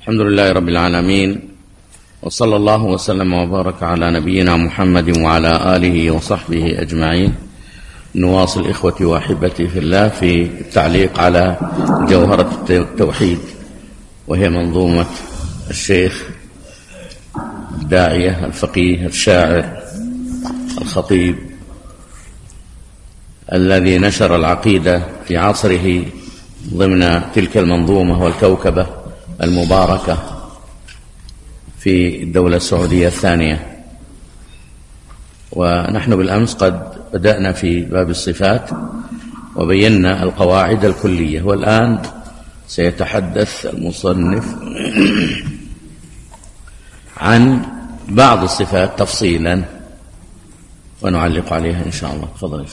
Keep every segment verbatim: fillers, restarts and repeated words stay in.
الحمد لله رب العالمين، وصلى الله وسلم وبارك على نبينا محمد وعلى آله وصحبه أجمعين. نواصل إخوتي وأحبتي في الله في التعليق على جوهرة التوحيد، وهي منظومة الشيخ الداعية الفقيه الشاعر الخطيب الذي نشر العقيدة في عصره ضمن تلك المنظومة والكوكبة المباركة في الدولة السعودية الثانية. ونحن بالأمس قد بدأنا في باب الصفات وبينا القواعد الكلية، والآن سيتحدث المصنف عن بعض الصفات تفصيلا ونعلق عليها إن شاء الله. تفضل.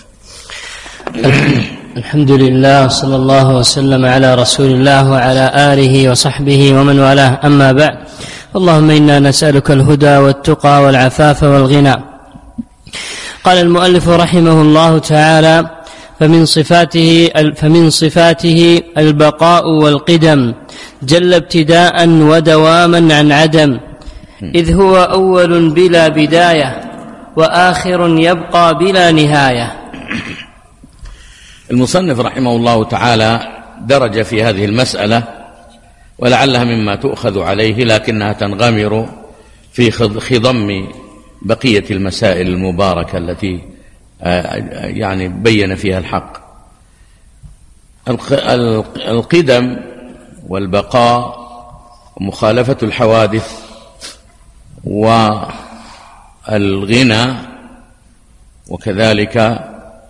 الحمد لله، صلى الله وسلم على رسول الله وعلى آله وصحبه ومن والاه، أما بعد. اللهم إنا نسألك الهدى والتقى والعفاف والغنى. قال المؤلف رحمه الله تعالى: فمن صفاته فمن صفاته البقاء والقدم، جل ابتداء ودواما عن عدم، إذ هو أول بلا بداية وآخر يبقى بلا نهاية. المصنف رحمه الله تعالى درج في هذه المسألة، ولعلها مما تؤخذ عليه، لكنها تنغمر في خضم بقية المسائل المباركة التي يعني بين فيها الحق. القدم والبقاء ومخالفة الحوادث والغنى، وكذلك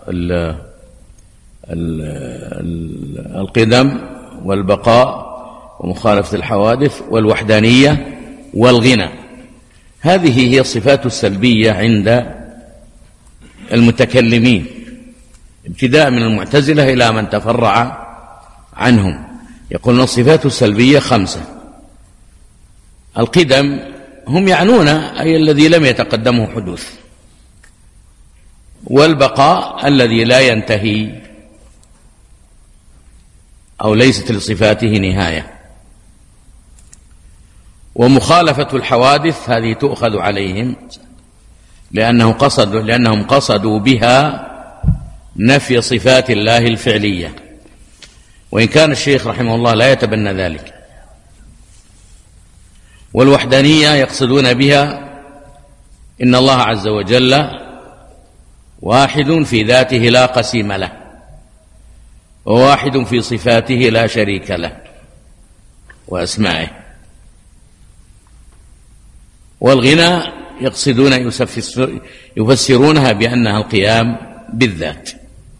القدم والبقاء ومخالفة الحوادث والوحدانية والغنى، هذه هي الصفات السلبية عند المتكلمين، ابتداء من المعتزلة إلى من تفرع عنهم. يقولون الصفات السلبية خمسة. القدم هم يعنون أي الذي لم يتقدمه حدوث، والبقاء الذي لا ينتهي أو ليست لصفاته نهاية، ومخالفة الحوادث هذه تؤخذ عليهم لأنه قصد لأنهم قصدوا بها نفي صفات الله الفعلية، وإن كان الشيخ رحمه الله لا يتبنى ذلك. والوحدانية يقصدون بها إن الله عز وجل واحد في ذاته لا قسيم له، وواحد في صفاته لا شريك له وأسمائه. والغنى يقصدون يفسرونها بأنها القيام بالذات،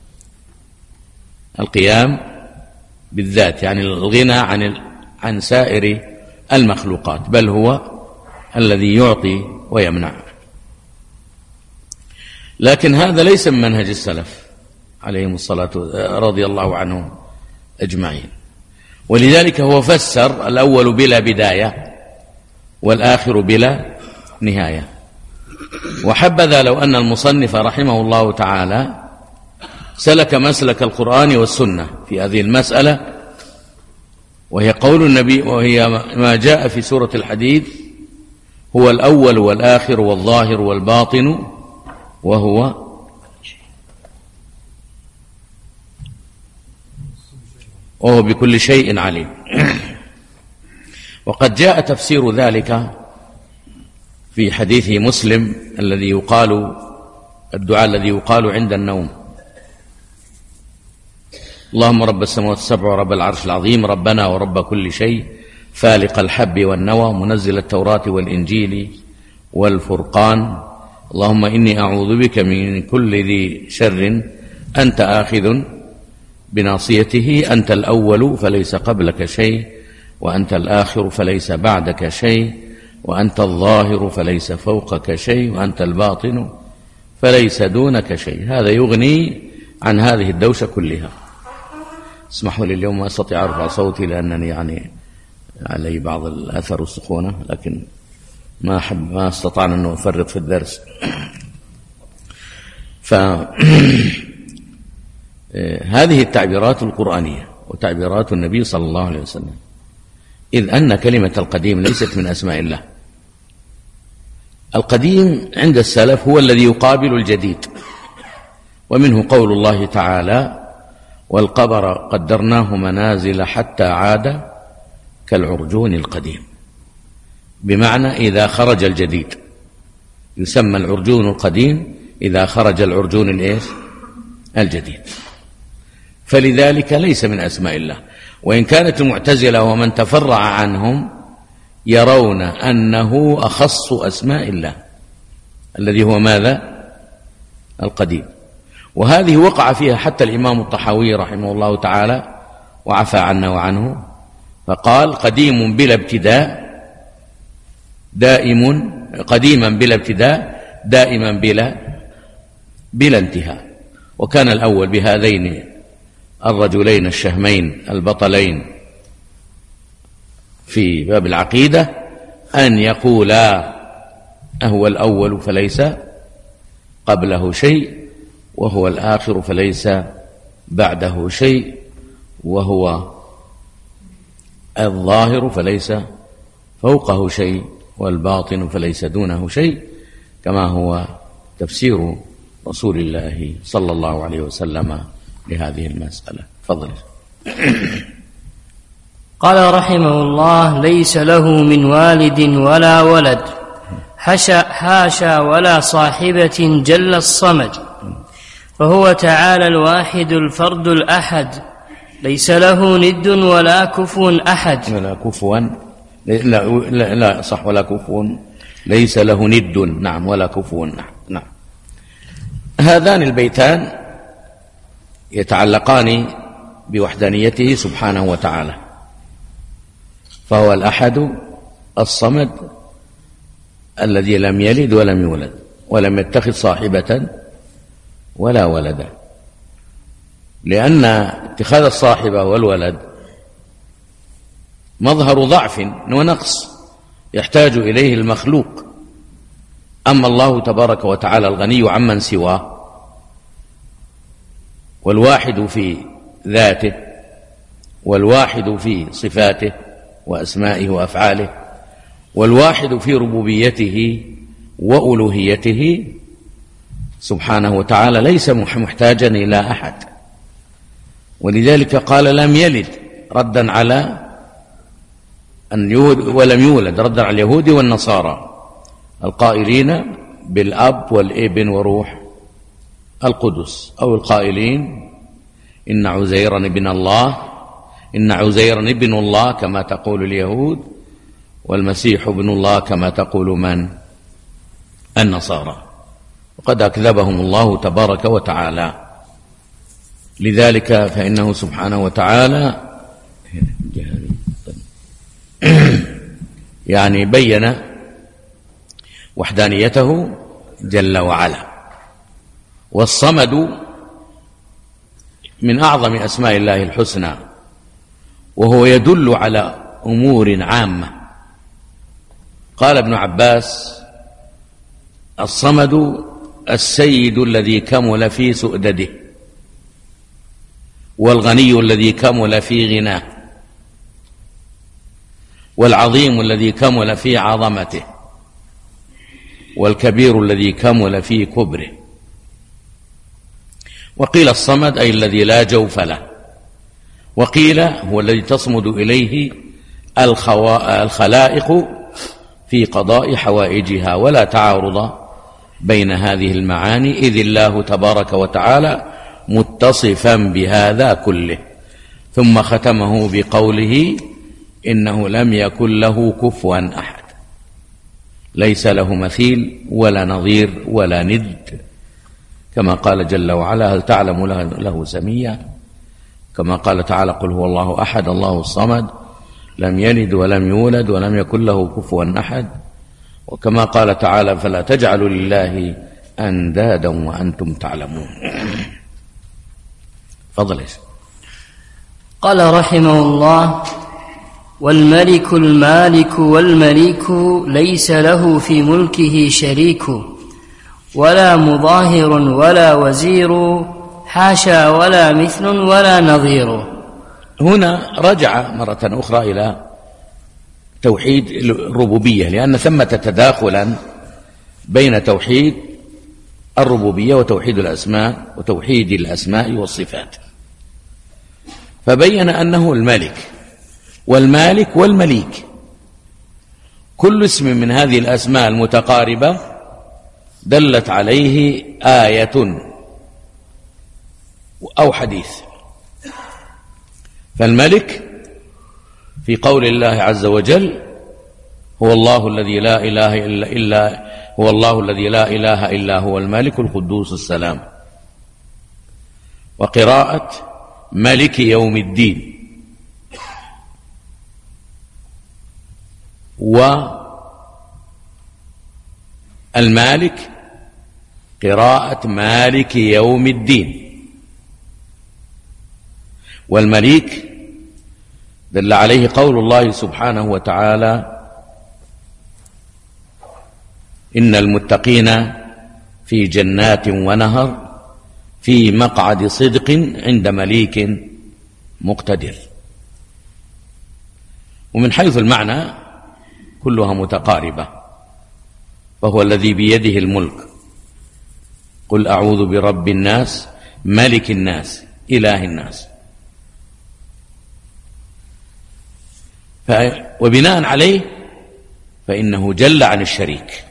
القيام بالذات يعني الغنى عن عن سائر المخلوقات، بل هو الذي يعطي ويمنع. لكن هذا ليس من منهج السلف عليهم الصلاة رضي الله عنهم أجمعين، ولذلك هو فسر الأول بلا بداية والآخر بلا نهاية. وحبذا لو أن المصنف رحمه الله تعالى سلك مسلك القرآن والسنة في هذه المسألة، وهي قول النبي، وهي ما جاء في سورة الحديد: هو الأول والآخر والظاهر والباطن وهو وهو بكل شيء عليم. وقد جاء تفسير ذلك في حديث مسلم الذي يقال الدعاء الذي يقال عند النوم: اللهم رب السماوات السبع ورب العرش العظيم، ربنا ورب كل شيء، فالق الحب والنوى، منزل التوراة والإنجيل والفرقان، اللهم إني أعوذ بك من كل ذي شر أنت آخذ بناصيته، أنت الأول فليس قبلك شيء، وأنت الآخر فليس بعدك شيء، وأنت الظاهر فليس فوقك شيء، وأنت الباطن فليس دونك شيء. هذا يغني عن هذه الدوشة كلها. اسمحوا لي اليوم ما أستطيع أرفع صوتي لأنني يعني علي بعض الأثر والسخونة، لكن ما أحب ما استطعنا أن نفرط في الدرس. فهذه التعبيرات القرآنية وتعبيرات النبي صلى الله عليه وسلم إذ أن كلمة القديم ليست من أسماء الله. القديم عند السلف هو الذي يقابل الجديد، ومنه قول الله تعالى: والقمر قدرناه منازل حتى عاد كالعرجون القديم، بمعنى إذا خرج الجديد، يسمى العرجون القديم إذا خرج العرجون الإيش؟ الجديد. فلذلك ليس من أسماء الله. وإن كانت المعتزلة ومن تفرع عنهم يرون أنه أخص أسماء الله الذي هو ماذا؟ القديم. وهذه وقع فيها حتى الإمام الطحاوي رحمه الله تعالى وعفى عنا وعنه، فقال: قديم بلا ابتداء دائم، قديما بلا ابتداء دائما بلا بلا انتهاء. وكان الأول بهذين الرجلين الشهمين البطلين في باب العقيدة أن يقولا: أهو الأول فليس قبله شيء، وهو الآخر فليس بعده شيء، وهو الظاهر فليس فوقه شيء، والباطن فليس دونه شيء، كما هو تفسير رسول الله صلى الله عليه وسلم لهذه المسألة. فضل. قال رحمه الله: ليس له من والد ولا ولد، حاشا, حاشا ولا صاحبة جل الصمد، فهو تعالى الواحد الفرد الأحد، ليس له ند ولا كفو أحد. ولا كفوا، لا, لا, لا صح، ولا كفو، ليس له ند، نعم، ولا كفو أحد. نعم. هذان البيتان يتعلقان بوحدانيته سبحانه وتعالى، فهو الأحد الصمد الذي لم يلد ولم يولد ولم يتخذ صاحبة ولا ولدا، لأن اتخاذ الصاحبة والولد مظهر ضعف ونقص يحتاج إليه المخلوق. أما الله تبارك وتعالى الغني عمن سواه، والواحد في ذاته، والواحد في صفاته وأسمائه وأفعاله، والواحد في ربوبيته وألوهيته سبحانه وتعالى، ليس محتاجا إلى أحد. ولذلك قال: لم يلد، ردا على أن يولد، ولم يولد ردا على اليهود والنصارى القائلين بالأب والابن وروح القدس، أو القائلين إن عزيرا ابن الله، إن عزيرا ابن الله كما تقول اليهود، والمسيح ابن الله كما تقول من؟ النصارى. وقد أكذبهم الله تبارك وتعالى. لذلك فإنه سبحانه وتعالى يعني بين وحدانيته جل وعلا. والصمد من أعظم أسماء الله الحسنى، وهو يدل على أمور عامة. قال ابن عباس: الصمد السيد الذي كمل في سؤدده، والغني الذي كمل في غناه، والعظيم الذي كمل في عظمته، والكبير الذي كمل في كبره. وقيل الصمد أي الذي لا جوف له، وقيل هو الذي تصمد إليه الخلائق في قضاء حوائجها، ولا تعارض بين هذه المعاني، إذ الله تبارك وتعالى متصفا بهذا كله. ثم ختمه بقوله: إنه لم يكن له كفوا أحد، ليس له مثيل ولا نظير ولا ند، كما قال جل وعلا: هل تعلم له سميا؟ كما قال تعالى: قل هو الله أحد الله الصمد لم يلد ولم يولد ولم يكن له كفوا أحد. وكما قال تعالى: فلا تجعلوا لله أندادا وأنتم تعلمون. فضل. قال رحمه الله: والملك المالك والمليك ليس له في ملكه شريك، ولا مظاهر ولا وزير، حاشا ولا مثل ولا نظير. هنا رجع مرة أخرى إلى توحيد الربوبية، لأن ثمة تداخلا بين توحيد الربوبية وتوحيد الأسماء وتوحيد الأسماء والصفات. فبين أنه الملك والمالك والمليك، كل اسم من هذه الأسماء المتقاربة دلت عليه آية أو حديث. فالملك في قول الله عز وجل هو الله الذي لا إله إلا, إلا هو الله الذي لا إله إلا هو الملك القدوس السلام. وقراءة ملك يوم الدين. والمالك قراءة مالك يوم الدين. والمليك دل عليه قول الله سبحانه وتعالى إن المتقين في جنات ونهر في مقعد صدق عند مليك مقتدر. ومن حيث المعنى كلها متقاربة، فهو الذي بيده الملك. قل أعوذ برب الناس ملك الناس إله الناس. وبناء عليه فإنه جل عن الشريك.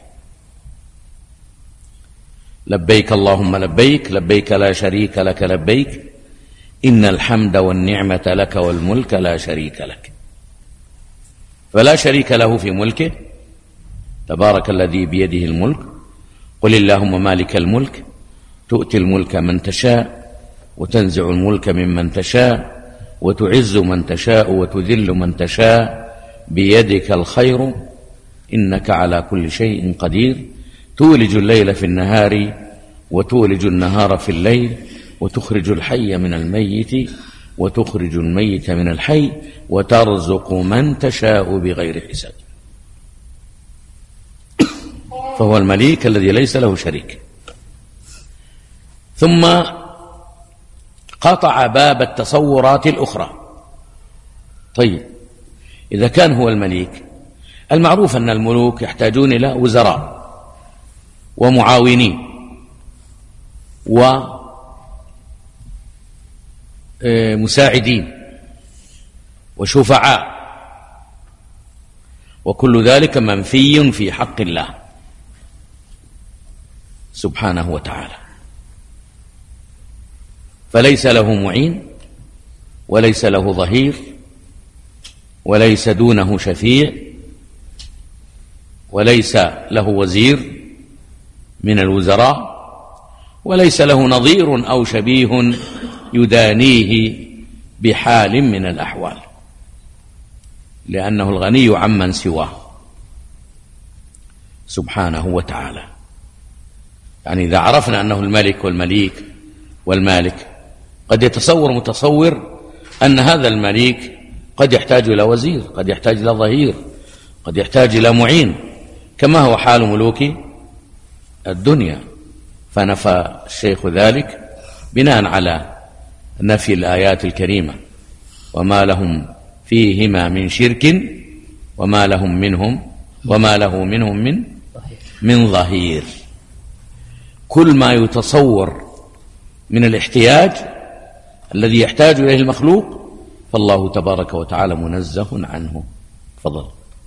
لبيك اللهم لبيك لبيك لا شريك لك لبيك إن الحمد والنعمة لك والملك لا شريك لك. فلا شريك له في ملكه، تبارك الذي بيده الملك. قل اللهم مالك الملك تؤتي الملك من تشاء وتنزع الملك ممن تشاء وتعز من تشاء وتذل من تشاء بيدك الخير إنك على كل شيء قدير تولج الليل في النهار وتولج النهار في الليل وتخرج الحي من الميت وتخرج الميت من الحي وترزق من تشاء بغير حساب. فهو المليك الذي ليس له شريك. ثم قطع باب التصورات الأخرى. طيب، إذا كان هو المليك، المعروف أن الملوك يحتاجون إلى وزراء ومعاونين ومساعدين وشفعاء، وكل ذلك منفي في حق الله سبحانه وتعالى. فليس له معين وليس له ظهير وليس دونه شفيع وليس له وزير من الوزراء وليس له نظير أو شبيه يدانيه بحال من الأحوال، لأنه الغني عمن سواه سبحانه وتعالى. يعني إذا عرفنا أنه الملك والمليك والمالك، قد يتصور متصور أن هذا المليك قد يحتاج إلى وزير، قد يحتاج إلى ظهير، قد يحتاج إلى معين، كما هو حال ملوك الدنيا. فنفى الشيخ ذلك بناء على نفي الآيات الكريمة وما لهم فيهما من شرك وما لهم منهم وما له منهم من من ظهير. كل ما يتصور من الاحتياج الذي يحتاج إليه المخلوق فالله تبارك وتعالى منزه عنه. تفضل.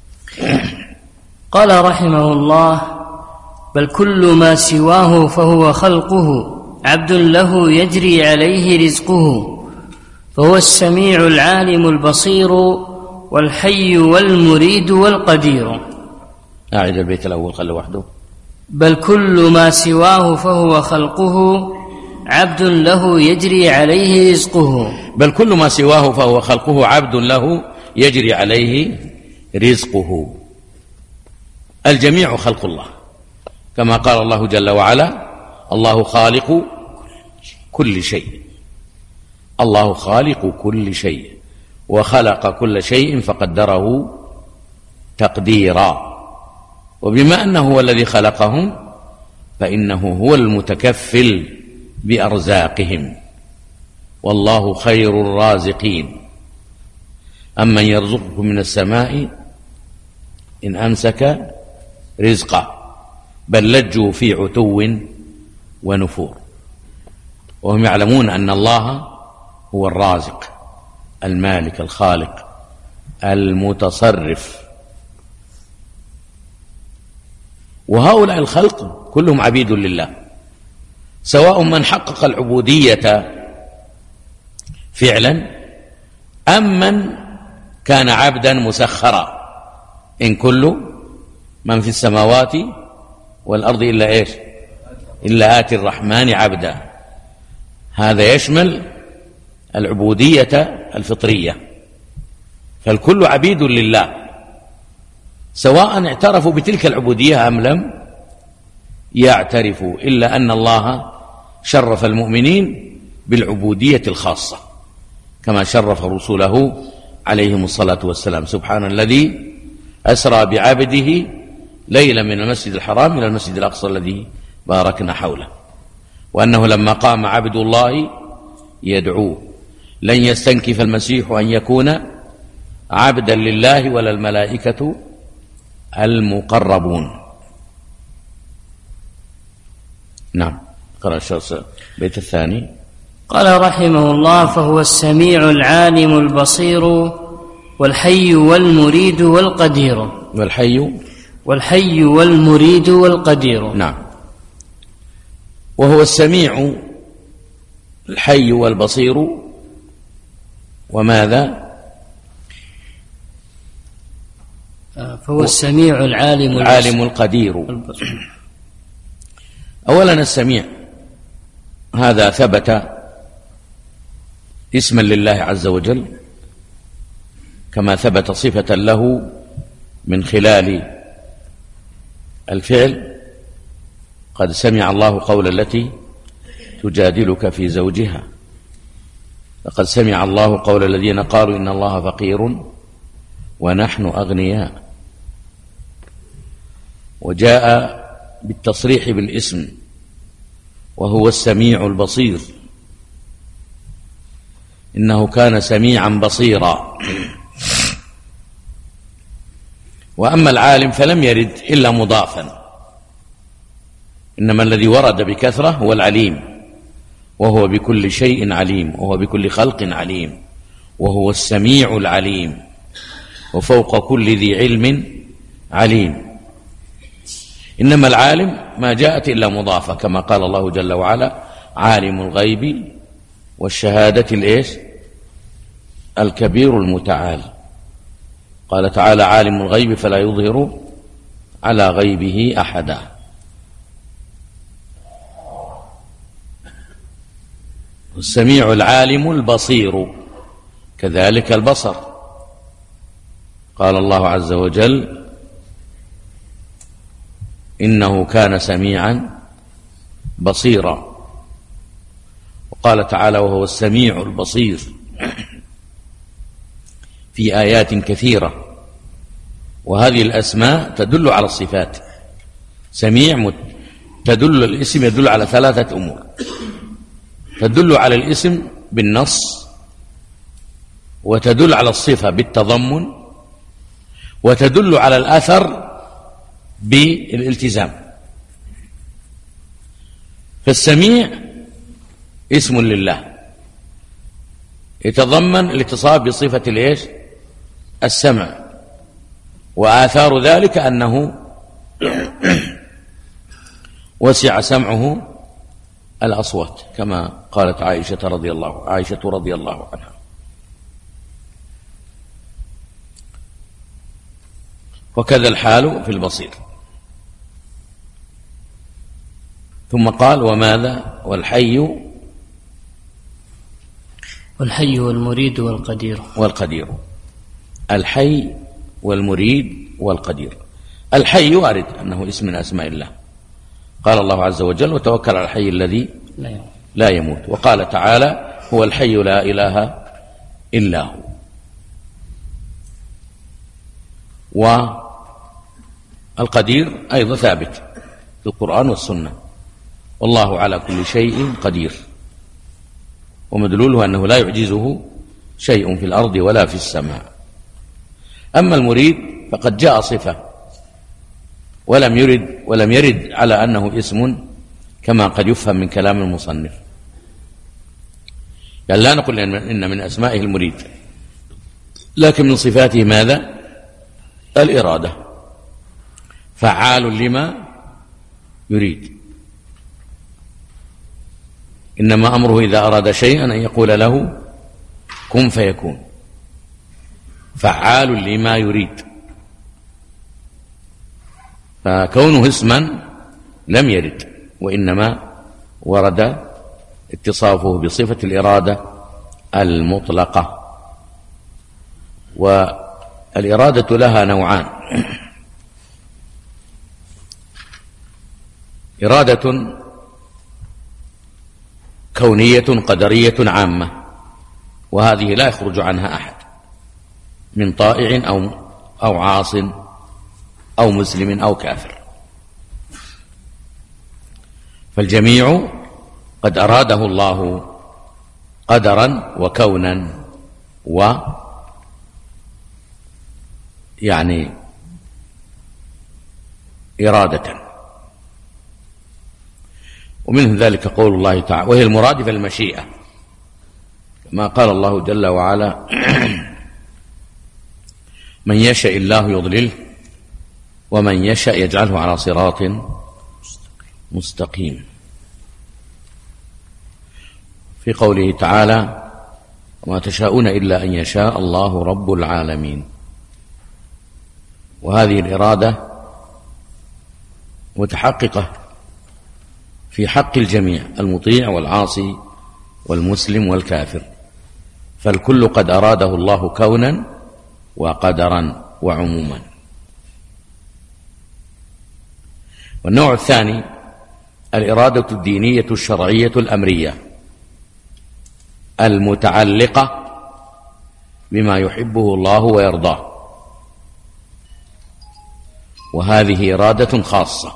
قال رحمه الله: بل كل ما سواه فهو خلقه عبد له يجري عليه رزقه، فهو السميع العالم البصير والحي والمريد والقدير. أعد البيت الأول خله وحده. بل كل ما سواه فهو خلقه عبد له يجري عليه رزقه. بل كل ما سواه فهو خلقه عبد له يجري عليه رزقه. الجميع خلق الله، كما قال الله جل وعلا: الله خالق كل شيء. الله خالق كل شيء وخلق كل شيء فقدره تقديرا. وبما أنه هو الذي خلقهم فإنه هو المتكفل بأرزاقهم، والله خير الرازقين. أمن يرزقكم من السماء إن أمسك رزقه بل لجوا في عتو ونفور، وهم يعلمون أن الله هو الرازق المالك الخالق المتصرف. وهؤلاء الخلق كلهم عبيد لله، سواء من حقق العبودية فعلا أم من كان عبدا مسخرا. إن كل من في السماوات والأرض إلا إيش؟ إلا آتي الرحمن عبدا. هذا يشمل العبودية الفطرية، فالكل عبيد لله سواء اعترفوا بتلك العبودية أم لم يعترفوا، إلا أن الله شرف المؤمنين بالعبودية الخاصة كما شرف رسوله عليهم الصلاة والسلام. سبحان الذي أسرى بعبده ليلا من المسجد الحرام إلى المسجد الأقصى الذي باركنا حوله، وأنه لما قام عبد الله يدعوه لن يستنكف المسيح أن يكون عبدا لله ولا الملائكة المقربون. نعم. قرأ الشخص بيت الثاني. قال رحمه الله: فهو السميع العالم البصير والحي والمريد والقدير. والحي والحي والمريد والقدير. نعم. وهو السميع الحي والبصير وماذا؟ فهو السميع العالم العالم القدير. أولا السميع هذا ثبت اسما لله عز وجل كما ثبت صفة له من خلال الفعل: قد سمع الله قول التي تجادلك في زوجها، لقد سمع الله قول الذين قالوا إن الله فقير ونحن أغنياء. وجاء بالتصريح بالاسم: وهو السميع البصير، إنه كان سميعا بصيرا. وأما العالم فلم يرد إلا مضافا، إنما الذي ورد بكثرة هو العليم، وهو بكل شيء عليم، وهو بكل خلق عليم، وهو السميع العليم، وفوق كل ذي علم عليم. إنما العالم ما جاءت إلا مضافة، كما قال الله جل وعلا: عالم الغيب والشهادة الإيش؟ الكبير المتعال. قال تعالى: عالم الغيب فلا يظهر على غيبه أحدا. السميع العالم البصير كذلك البصر. قال الله عز وجل: إنه كان سميعا بصيرا. وقال تعالى: وهو السميع البصير، في آيات كثيرة. وهذه الأسماء تدل على الصفات. سميع تدل الاسم يدل على ثلاثة أمور: تدل على الاسم بالنص، وتدل على الصفة بالتضمن، وتدل على الأثر بالالتزام. فالسميع اسم لله يتضمن الاتصاف بصفة الايش؟ السمع، وآثار ذلك أنه وسع سمعه الأصوات، كما قالت عائشة رضي الله عائشة رضي الله عنها. وكذا الحال في البصير. ثم قال: وماذا؟ والحي والحي والمريد والقدير. والقدير. الحي والمريد والقدير. الحي وارد أنه اسم من أسماء الله، قال الله عز وجل: وتوكل على الحي الذي لا يموت. وقال تعالى: هو الحي لا إله إلا هو. والقدير أيضا ثابت في القرآن والسنة: والله على كل شيء قدير. ومدلوله أنه لا يعجزه شيء في الأرض ولا في السماء. أما المريد فقد جاء صفة ولم يرد ولم يرد على أنه اسم كما قد يفهم من كلام المصنف. قال لا نقول إن من أسمائه المريد، لكن من صفاته ماذا؟ الإرادة، فعال لما يريد. إنما أمره إذا أراد شيئا أن يقول له كن فيكون، فعال لما يريد. فكونه اسما لم يرد، وإنما ورد اتصافه بصفة الإرادة المطلقة. والإرادة لها نوعان: إرادة كونية قدرية عامة، وهذه لا يخرج عنها أحد من طائع أو أو عاص أو مسلم أو كافر، فالجميع قد أراده الله قدرا وكونا و يعني إرادة. ومنه ذلك قول الله تعالى: وهي المرادفة للمشيئة، كما قال الله جل وعلا: من يشاء الله يضلله ومن يشاء يجعله على صراط مستقيم. في قوله تعالى: وما تشاءون إلا أن يشاء الله رب العالمين. وهذه الإرادة متحققة في حق الجميع، المطيع والعاصي والمسلم والكافر، فالكل قد أراده الله كونا وقدرا وعموما. والنوع الثاني الإرادة الدينية الشرعية الأمرية المتعلقة بما يحبه الله ويرضاه، وهذه إرادة خاصة،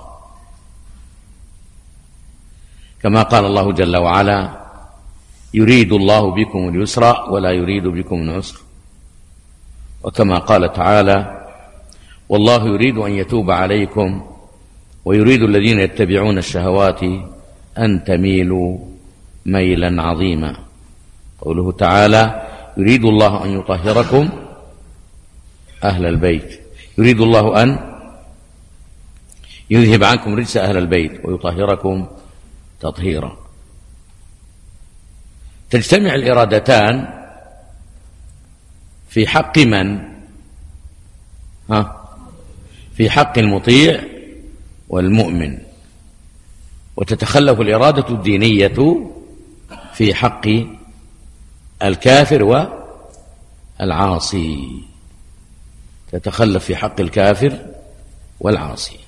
كما قال الله جل وعلا: يريد الله بكم اليسر ولا يريد بكم العسر. وكما قال تعالى: والله يريد أن يتوب عليكم ويريد الذين يتبعون الشهوات أن تميلوا ميلا عظيما. قوله تعالى: يريد الله أن يطهركم أهل البيت، يريد الله أن يذهب عنكم رجس أهل البيت ويطهركم تطهيرا. تجتمع الإرادتان في حق من؟ ها؟ في حق المطيع والمؤمن، وتتخلف الإرادة الدينية في حق الكافر والعاصي، تتخلف في حق الكافر والعاصي.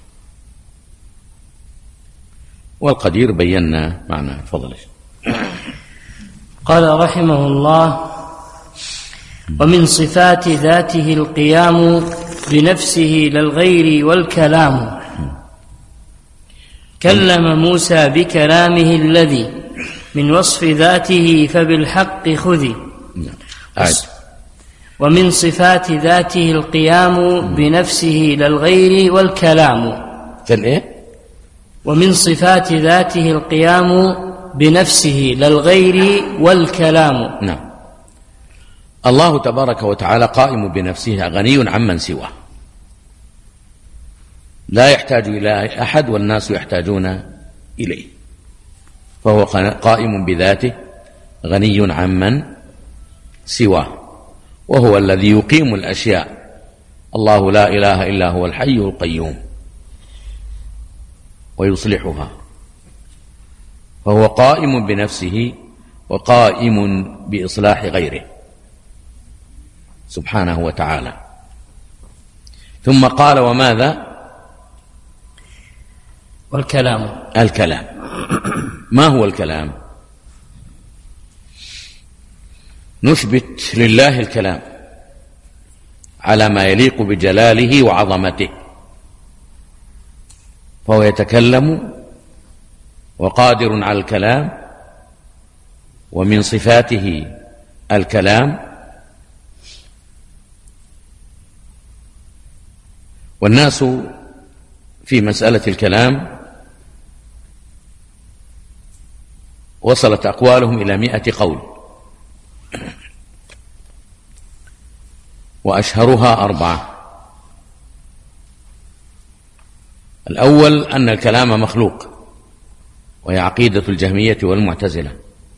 والقدير بينا معناه. تفضل. قال رحمه الله: ومن صفات ذاته القيام بنفسه للغير والكلام، كلم موسى بكلامه الذي من وصف ذاته فبالحق خذي. ومن صفات ذاته القيام بنفسه للغير والكلام. ومن صفات ذاته القيام بنفسه للغير والكلام. نعم. الله تبارك وتعالى قائم بنفسه، غني عمن سواه، لا يحتاج إلى أحد والناس يحتاجون إليه، فهو قائم بذاته غني عمن سواه، وهو الذي يقيم الأشياء. الله لا إله إلا هو الحي القيوم ويصلحها، فهو قائم بنفسه وقائم بإصلاح غيره سبحانه وتعالى. ثم قال: وماذا؟ والكلام. الكلام. ما هو الكلام؟ نثبت لله الكلام على ما يليق بجلاله وعظمته، فهو يتكلم وقادر على الكلام، ومن صفاته الكلام. والناس في مسألة الكلام وصلت أقوالهم إلى مئة قول، وأشهرها أربعة. الأول أن الكلام مخلوق، وهي عقيدة الجهمية والمعتزلة،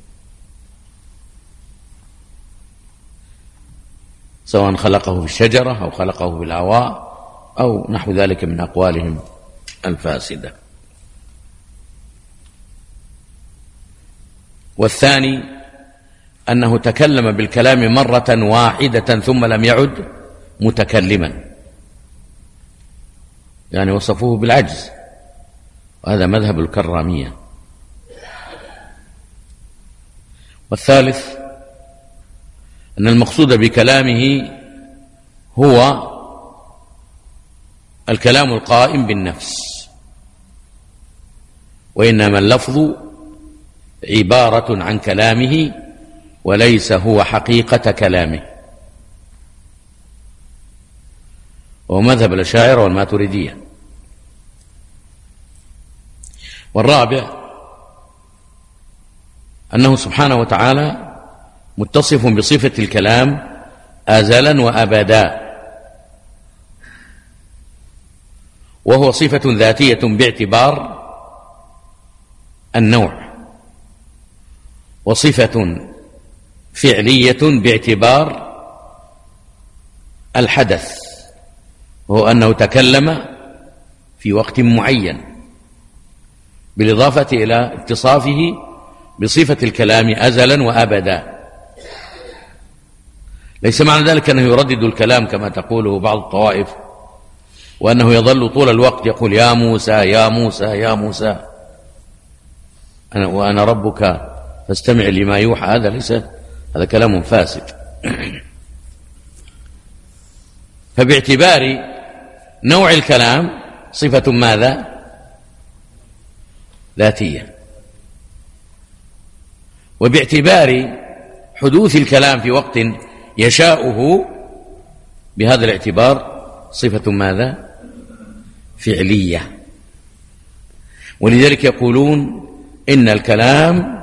سواء خلقه في الشجرة أو خلقه في الهواء أو نحو ذلك من أقوالهم الفاسدة. والثاني أنه تكلم بالكلام مرة واحدة ثم لم يعد متكلما، يعني وصفوه بالعجز، وهذا مذهب الكرامية. والثالث أن المقصود بكلامه هو الكلام القائم بالنفس، وإنما اللفظ عبارة عن كلامه وليس هو حقيقة كلامه، وهو مذهب الأشاعرة والماتريدية. والرابع أنه سبحانه وتعالى متصف بصفة الكلام أزلا وأبدا، وهو صفة ذاتية باعتبار النوع، وصفة فعلية باعتبار الحدث، وهو أنه تكلم في وقت معين، بالإضافة إلى اتصافه بصفة الكلام أزلا وأبدا. ليس معنى ذلك أنه يردد الكلام كما تقوله بعض الطوائف، وأنه يظل طول الوقت يقول يا موسى يا موسى يا موسى أنا وأنا ربك فاستمع لما يوحى. هذا ليس، هذا كلام فاسد. فباعتبار نوع الكلام صفة ماذا؟ ذاتية. وباعتبار حدوث الكلام في وقت يشاؤه، بهذا الاعتبار صفة ماذا؟ فعلية. ولذلك يقولون إن الكلام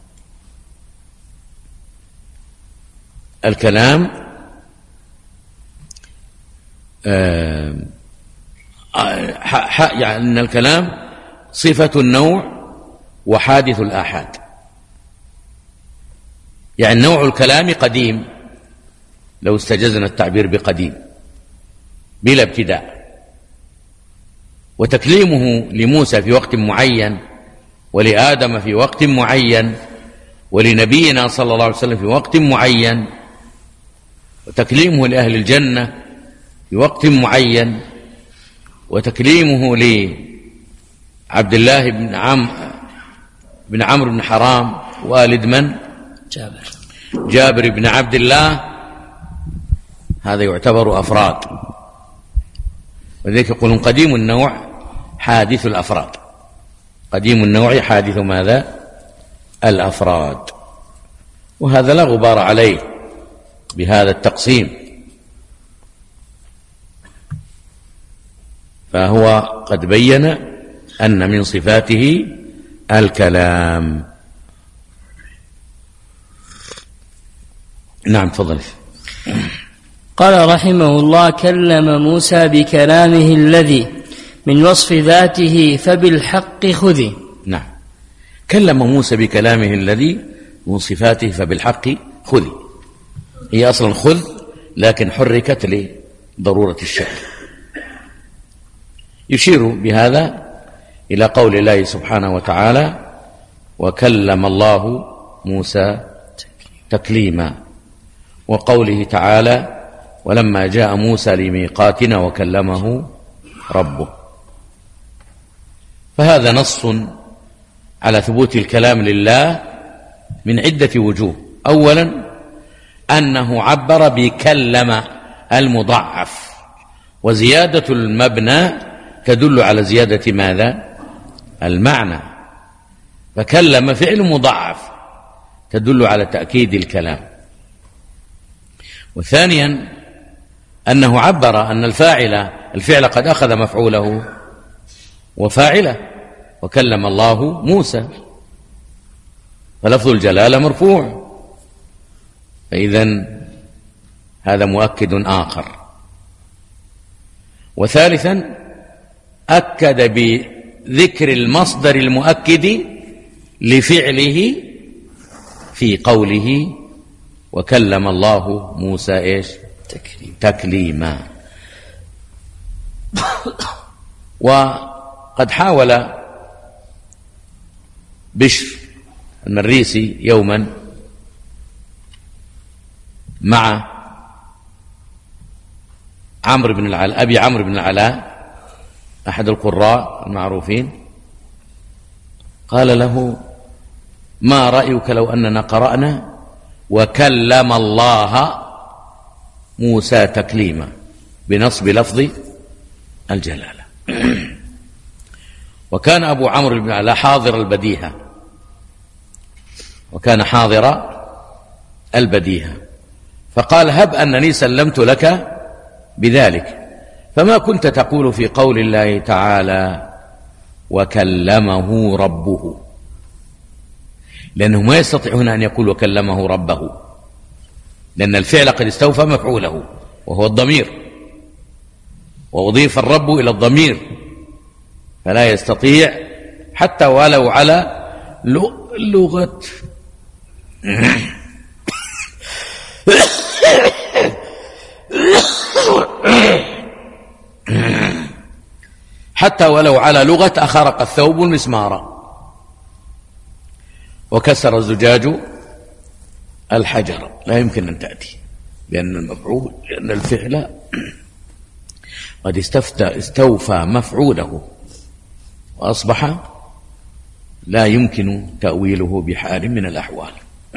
الكلام آه يعني أن الكلام صفة النوع وحادث الآحاد، يعني نوع الكلام قديم لو استجزنا التعبير بقديم بلا ابتداء، وتكليمه لموسى في وقت معين، ولآدم في وقت معين، ولنبينا صلى الله عليه وسلم في وقت معين، وتكليمه لأهل الجنة في وقت معين، وتكليمه لعبد الله بن عم بن عمرو بن حرام والد من؟ جابر جابر بن عبد الله. هذا يعتبر أفراد، ولذلك يقولون قديم النوع حادث الأفراد. قديم النوع حادث ماذا؟ الأفراد. وهذا لا غبار عليه بهذا التقسيم، فهو قد بين أن من صفاته الكلام. نعم تفضل. قال رحمه الله: كلم موسى بكلامه الذي من وصف ذاته فبالحق خذي. نعم، كلم موسى بكلامه الذي من صفاته فبالحق خذي. هي أصلا خذ، لكن حركت لضرورة الشك. يشير بهذا إلى قول الله سبحانه وتعالى: وكلم الله موسى تكليما، وقوله تعالى: ولما جاء موسى لميقاتنا وكلمه ربه. فهذا نص على ثبوت الكلام لله من عدة وجوه. أولا أنه عبر بكلم المضاعف، وزيادة المبنى تدل على زيادة ماذا؟ المعنى. فكلم فعل مضاعف تدل على تأكيد الكلام. وثانيا أنه عبر أن الفاعل الفعل قد أخذ مفعوله وفاعله، وكلم الله موسى، فلفظ الجلالة مرفوع، فإذن هذا مؤكد آخر. وثالثا أكد بذكر المصدر المؤكد لفعله في قوله وكلم الله موسى إيش؟ تكليم. تكليما. وقد حاول بشر المريسي يوما مع عمرو بن العلاء، أبي عمرو بن العلاء أحد القراء المعروفين، قال له ما رأيك لو أننا قرأنا وكلم الله موسى تكليما بنصب لفظ الجلالة؟ وكان أبو عمرو بن العلاء حاضر البديهة، وكان حاضر البديهة، فقال هب أنني سلمت لك بذلك، فما كنت تقول في قول الله تعالى وكلمه ربه؟ لأنه ما يستطيع هنا أن يقول وكلمه ربه، لأن الفعل قد استوفى مفعوله وهو الضمير، وأضيف الرب إلى الضمير، فلا يستطيع حتى ولو على لغة حتى ولو على لغة أخرق الثوب المسمار وكسر الزجاج الحجر، لا يمكن أن تأتي، لأن المفعول لأن الفعل قد استفتى استوفى مفعوله وأصبح لا يمكن تأويله بحال من الأحوال.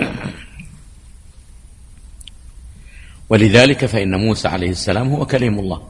ولذلك فإن موسى عليه السلام هو كليم الله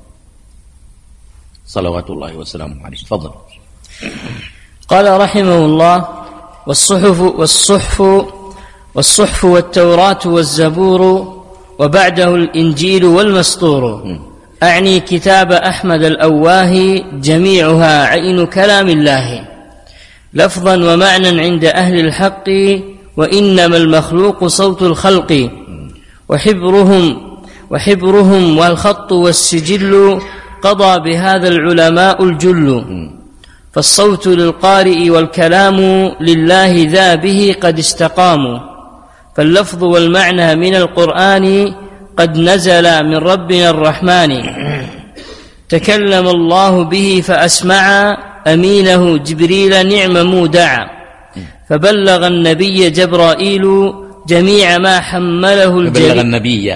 صلوات الله وسلامه عليه. تفضل. قال رحمه الله والصحف والصحف والصحف والتوراة والزبور وبعده الإنجيل والمسطور، أعني كتاب أحمد الأواه جميعها عين كلام الله، لفظا ومعنى عند أهل الحق، وإنما المخلوق صوت الخلق، وحبرهم وحبرهم والخط والسجل قضى بهذا العلماء الجل، فالصوت للقارئ والكلام لله ذا به قد استقاموا، فاللفظ والمعنى من القرآن قد نزل من ربنا الرحمن، تكلم الله به فأسمع أمينه جبريل نعم مودع، فبلغ النبي جبرائيل جميع ما حمله الجليل فبلغ النبي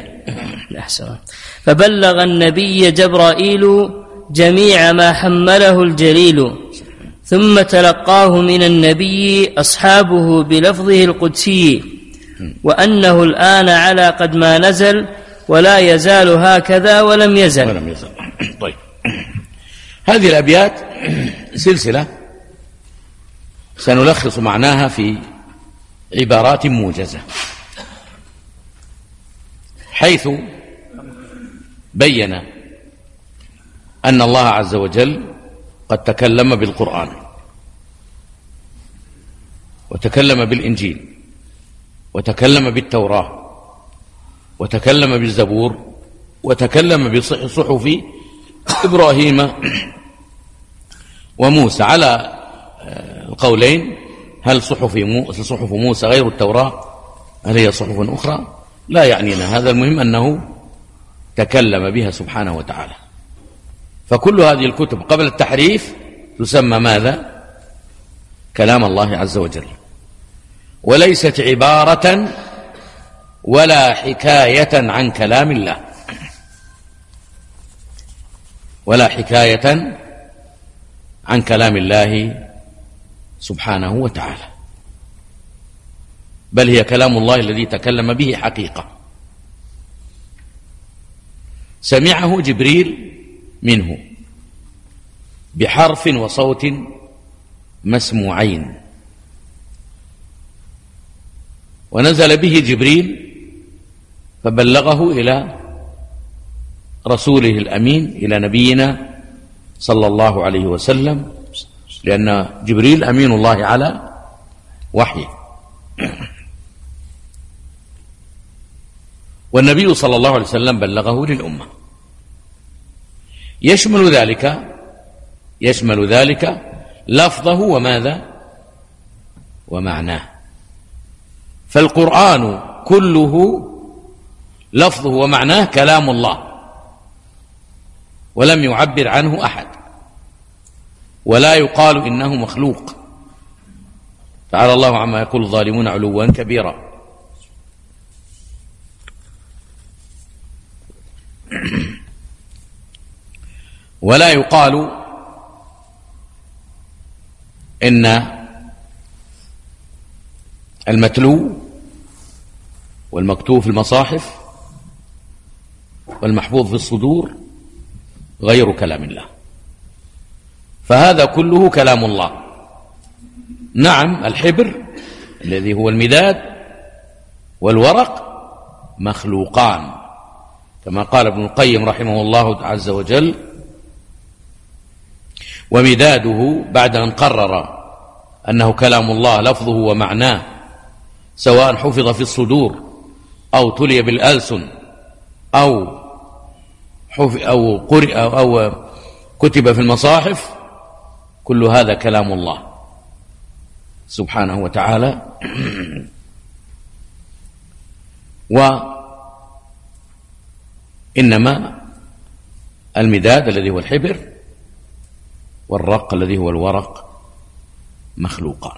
فبلغ النبي جبرائيل جميع ما حمله الجليل، ثم تلقاه من النبي أصحابه بلفظه القدسي، وأنه الآن على قد ما نزل ولا يزال هكذا ولم يزل, ولم يزل. طيب، هذه الأبيات سلسلة سنلخص معناها في عبارات موجزة، حيث بين أن الله عز وجل قد تكلم بالقرآن، وتكلم بالإنجيل، وتكلم بالتوراة، وتكلم بالزبور، وتكلم بصحف إبراهيم وموسى، على القولين، هل صحف موسى غير التوراة؟ هل هي صحف أخرى؟ لا يعنينا هذا، المهم أنه تكلم بها سبحانه وتعالى. فكل هذه الكتب قبل التحريف تسمى ماذا؟ كلام الله عز وجل، وليست عبارة ولا حكاية عن كلام الله، ولا حكاية عن كلام الله سبحانه وتعالى، بل هي كلام الله الذي تكلم به حقيقة، سمعه جبريل منه بحرف وصوت مسموعين، ونزل به جبريل فبلغه إلى رسوله الأمين، إلى نبينا صلى الله عليه وسلم، لأن جبريل أمين الله على وحيه. والنبي صلى الله عليه وسلم بلغه للأمة. يشمل ذلك يشمل ذلك لفظه وماذا ومعناه. فالقرآن كله لفظه ومعناه كلام الله، ولم يعبر عنه أحد، ولا يقال إنه مخلوق. تعالى الله عما يقول الظالمون علوا كبيرا. ولا يقال إن المتلو والمكتوب في المصاحف والمحفوظ في الصدور غير كلام الله، فهذا كله كلام الله. نعم، الحبر الذي هو المداد والورق مخلوقان، كما قال ابن القيم رحمه الله عز وجل: ومداده بعد أن قرر أنه كلام الله لفظه ومعناه سواء حفظ في الصدور أو تلي بالألسن أو أو قرئ أو كتب في المصاحف، كل هذا كلام الله سبحانه وتعالى. وإنما المداد الذي هو الحبر والرق الذي هو الورق مخلوقان.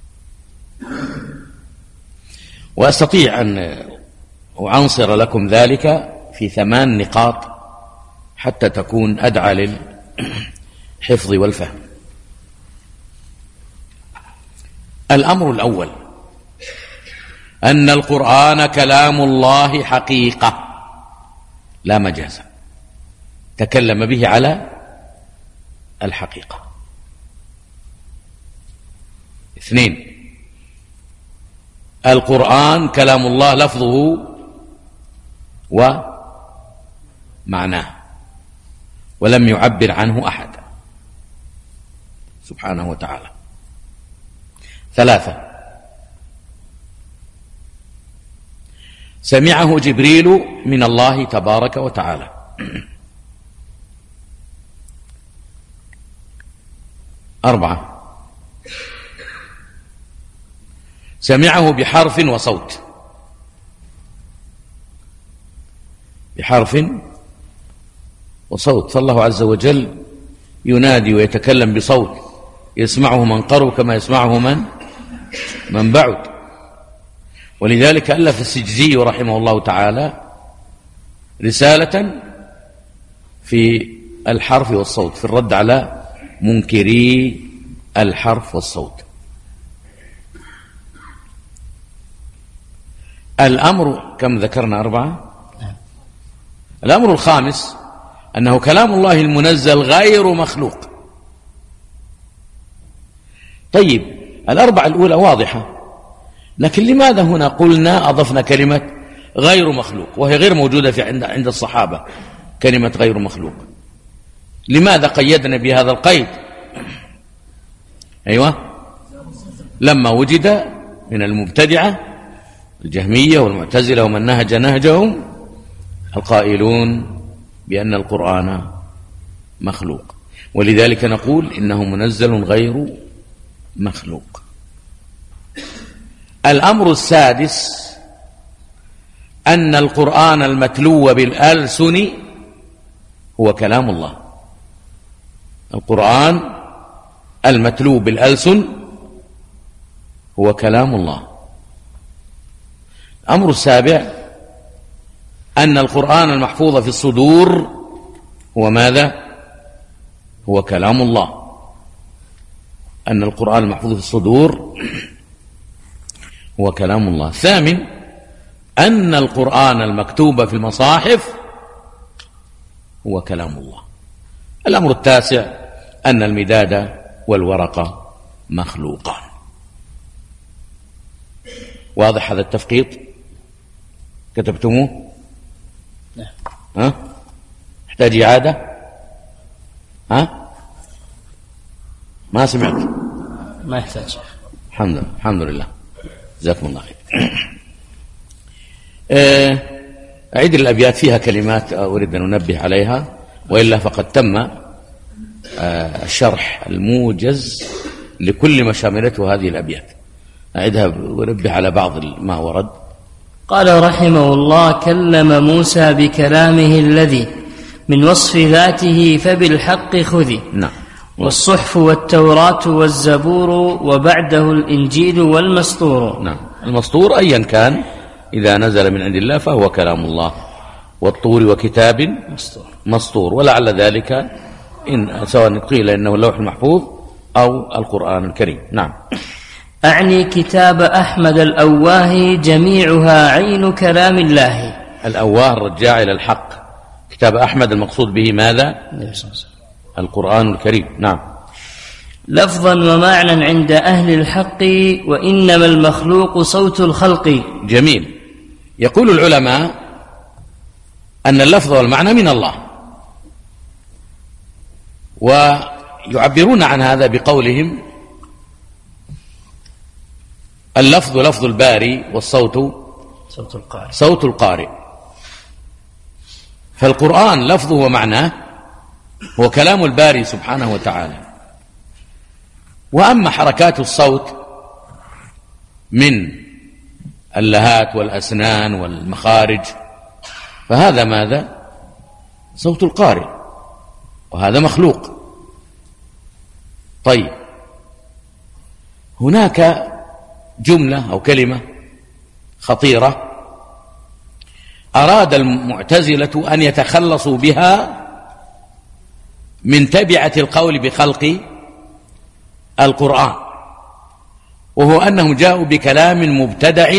وأستطيع أن أعنصر لكم ذلك في ثمان نقاط حتى تكون أدعى للحفظ والفهم. الأمر الأول أن القرآن كلام الله حقيقة لا مجاز، تكلم به على الحقيقة. اثنين، القرآن كلام الله لفظه ومعناه، ولم يعبر عنه أحد سبحانه وتعالى. ثلاثة، سمعه جبريل من الله تبارك وتعالى. أربعة، سمعه بحرف وصوت، بحرف وصوت، فالله عز وجل ينادي ويتكلم بصوت يسمعه من قرب كما يسمعه من من بعد. ولذلك ألف السجزي رحمه الله تعالى رسالة في الحرف والصوت، في الرد على منكري الحرف والصوت. الأمر كم ذكرنا؟ أربعة. الأمر الخامس أنه كلام الله المنزل غير مخلوق. طيب، الأربعة الأولى واضحة، لكن لماذا هنا قلنا أضفنا كلمة غير مخلوق وهي غير موجودة في عند عند الصحابة؟ كلمة غير مخلوق لماذا قيدنا بهذا القيد؟ أيوة، لما وجد من المبتدعة الجهمية والمعتزلة ومن نهج نهجهم القائلون بأن القرآن مخلوق، ولذلك نقول إنه منزل غير مخلوق. الأمر السادس أن القرآن المتلو بالألسن هو كلام الله. القرآن المتلو بالألسن هو كلام الله. الأمر السابع أن القرآن المحفوظ في الصدور هو ماذا؟ هو كلام الله. أن القرآن المحفوظ في الصدور هو كلام الله. ثامن أن القرآن المكتوب في المصاحف هو كلام الله. الأمر التاسع أن المداد والورقة مخلوقان. واضح هذا التفقيط؟ كتبتموه؟ ها؟ يحتاج إعادة؟ ها؟ ما سمعت؟ ما يحتاج. الحمد لله الحمد لله جزاكم الله خير. أعيد الأبيات، فيها كلمات أريد أن أنبه عليها، وإلا فقد تم الشرح الموجز لكل ما شملته هذه الأبيات. أعيدها ونبه على بعض ما ورد. قال رحمه الله: كلم موسى بكلامه الذي من وصف ذاته فبالحق خذي. نعم. والصحف والتوراة والزبور وبعده الإنجيل والمسطور. نعم. المسطور أيا كان إذا نزل من عند الله فهو كلام الله. والطور وكتاب مسطور, مسطور. ولعل ذلك إن سواء قيل إنه اللوح المحفوظ أو القرآن الكريم. نعم. أعني كتاب أحمد الأواه جميعها عين كلام الله. الأواه الرجاع إلى الحق. كتاب أحمد المقصود به ماذا؟ القرآن الكريم. نعم. لفظا ومعنى عند أهل الحق، وإنما المخلوق صوت الخلق. جميل. يقول العلماء أن اللفظ والمعنى من الله، ويعبرون عن هذا بقولهم: اللفظ لفظ الباري، والصوت صوت القارئ. صوت القارئ. فالقرآن لفظه ومعناه هو كلام الباري سبحانه وتعالى. وأما حركات الصوت من اللهات والأسنان والمخارج فهذا ماذا؟ صوت القارئ، وهذا مخلوق. طيب، هناك جملة أو كلمة خطيرة أراد المعتزلة أن يتخلصوا بها من تبعة القول بخلق القرآن، وهو أنهم جاءوا بكلام مبتدع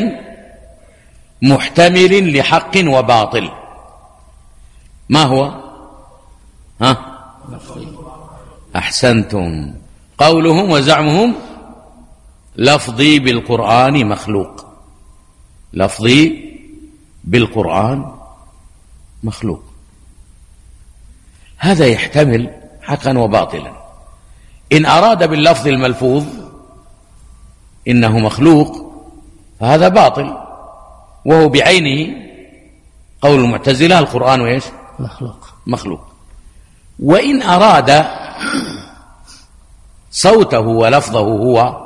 محتمل لحق وباطل. ما هو؟ ها؟ أحسنتم. قولهم وزعمهم: لفظي بالقرآن مخلوق. لفظي بالقرآن مخلوق. هذا يحتمل حقا وباطلا. إن أراد باللفظ الملفوظ إنه مخلوق فهذا باطل، وهو بعينه قول المعتزلة: القرآن وإيش؟ مخلوق. مخلوق. وإن أراد صوته ولفظه هو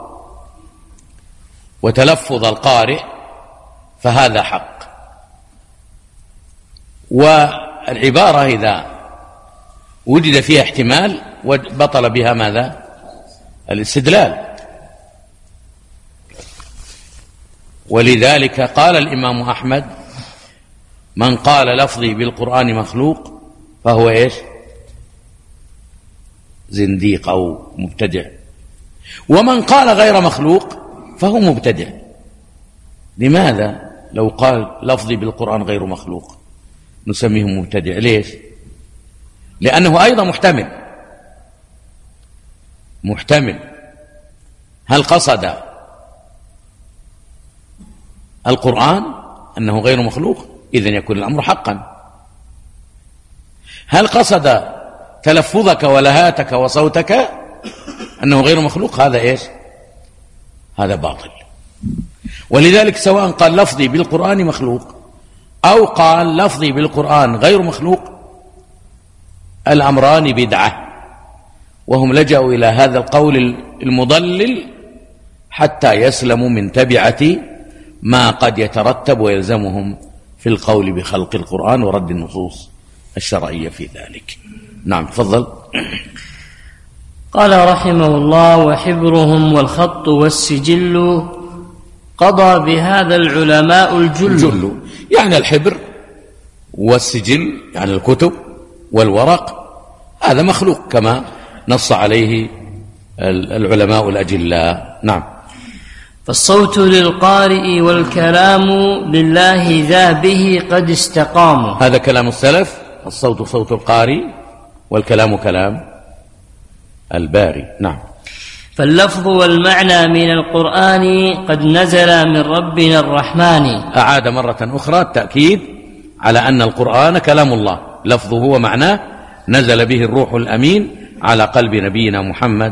وتلفظ القارئ فهذا حق. والعبارة إذا وجد فيها احتمال بطل بها ماذا؟ الاستدلال. ولذلك قال الإمام أحمد: من قال لفظي بالقرآن مخلوق فهو إيش؟ زنديق أو مبتدع. ومن قال غير مخلوق فهو مبتدع. لماذا لو قال لفظي بالقرآن غير مخلوق نسميه مبتدع؟ ليش؟ لأنه أيضا محتمل. محتمل. هل قصد القرآن أنه غير مخلوق؟ إذن يكون الأمر حقا. هل قصد تلفظك ولهاتك وصوتك أنه غير مخلوق؟ هذا إيش؟ هذا باطل. ولذلك سواء قال لفظي بالقرآن مخلوق أو قال لفظي بالقرآن غير مخلوق الأمران بدعة، وهم لجأوا إلى هذا القول المضلل حتى يسلموا من تبعة ما قد يترتب ويلزمهم في القول بخلق القرآن ورد النصوص الشرعية في ذلك. نعم تفضل. قال رحمه الله: وحبرهم والخط والسجل قضى بهذا العلماء الجل. الجل يعني الحبر والسجل يعني الكتب والورق، هذا مخلوق كما نص عليه العلماء الأجلاء. نعم. فالصوت للقارئ والكلام لله ذا به قد استقام. هذا كلام السلف: الصوت صوت القارئ والكلام كلام الباري. نعم. فاللفظ والمعنى من القرآن قد نزل من ربنا الرحمن. أعاد مرة أخرى التأكيد على أن القرآن كلام الله، لفظه ومعناه نزل به الروح الأمين على قلب نبينا محمد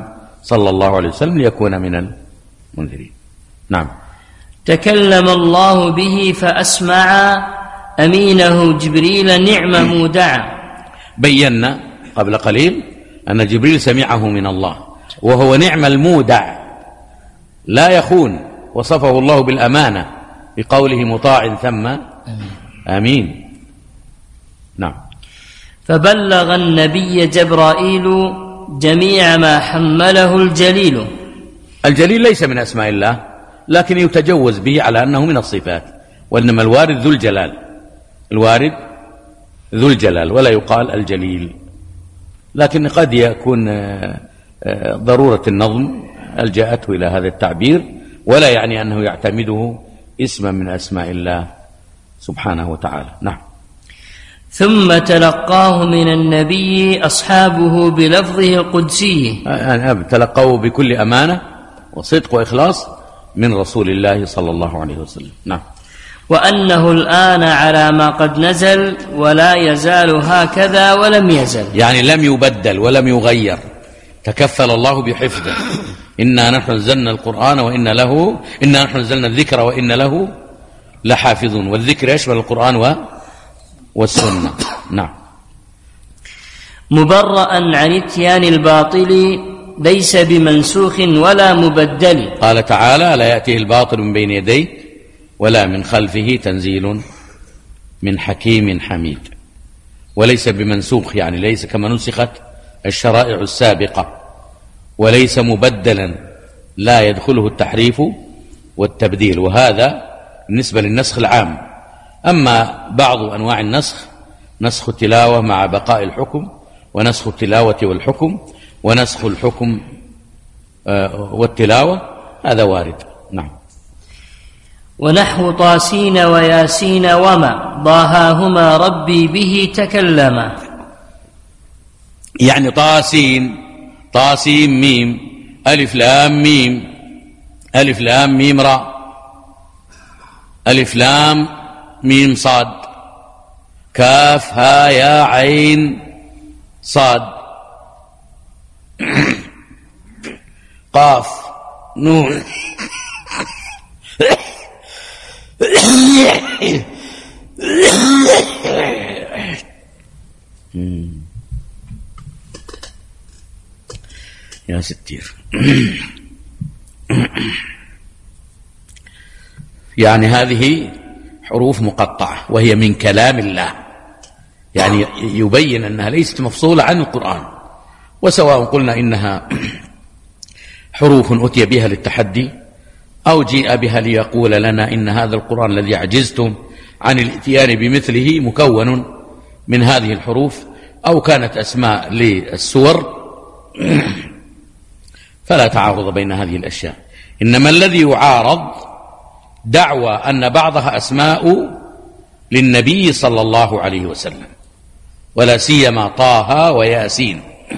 صلى الله عليه وسلم ليكون من المنذرين. نعم. تكلم الله به فأسمع أمينه جبريل نعم مودع. بينا قبل قليل أن جبريل سمعه من الله وهو نعم المودع لا يخون، وصفه الله بالأمانة بقوله مطاع ثم أمين. نعم. فبلغ النبي جبرائيل جميع ما حمله الجليل. الجليل ليس من أسماء الله، لكن يتجوز به على أنه من الصفات، وإنما الوارد ذو الجلال، الوارد ذو الجلال ولا يقال الجليل، لكن قد يكون ضرورة النظم ألجأته إلى هذا التعبير، ولا يعني أنه يعتمده اسما من أسماء الله سبحانه وتعالى. نعم. ثم تلقاه من النبي أصحابه بلفظه القدسي، يعني تلقوه بكل أمانة وصدق وإخلاص من رسول الله صلى الله عليه وسلم. نعم. وأنه الآن على ما قد نزل ولا يزال هكذا ولم يزل، يعني لم يبدل ولم يغير، تكفل الله بحفظه. إنا نحن نزلنا القرآن وإن له إنا نحن نزلنا الذكر وإن له لحافظون، والذكر يشمل القرآن و والسنة. نعم. مبرأ عن اتيان الباطل ليس بمنسوخ ولا مبدل. قال تعالى لا يأتيه الباطل من بين يديه ولا من خلفه تنزيل من حكيم حميد. وليس بمنسوخ يعني ليس كما نسخت الشرائع السابقة، وليس مبدلا لا يدخله التحريف والتبديل، وهذا بالنسبة للنسخ العام. أما بعض أنواع النسخ، نسخ التلاوة مع بقاء الحكم، ونسخ التلاوة والحكم، ونسخ الحكم والتلاوة، هذا وارد. نعم. ونحو طاسين وياسين وما ضاهاهما ربي به تكلما. يعني طاسين، طاسين ميم، ألف لام ميم، ألف لام ميم را، ألف لام ميم صاد، كاف ها يا عين صاد، قاف نون يا ستير. يعني هذه حروف مقطعة وهي من كلام الله، يعني يبين أنها ليست مفصولة عن القرآن. وسواء قلنا إنها حروف أتي بها للتحدي أو جيء بها ليقول لنا إن هذا القرآن الذي عجزتم عن الاتيان بمثله مكون من هذه الحروف، أو كانت أسماء للسور، فلا تعارض بين هذه الأشياء. إنما الذي يعارض دعوى أن بعضها أسماء للنبي صلى الله عليه وسلم، ولا سيما طه وياسين،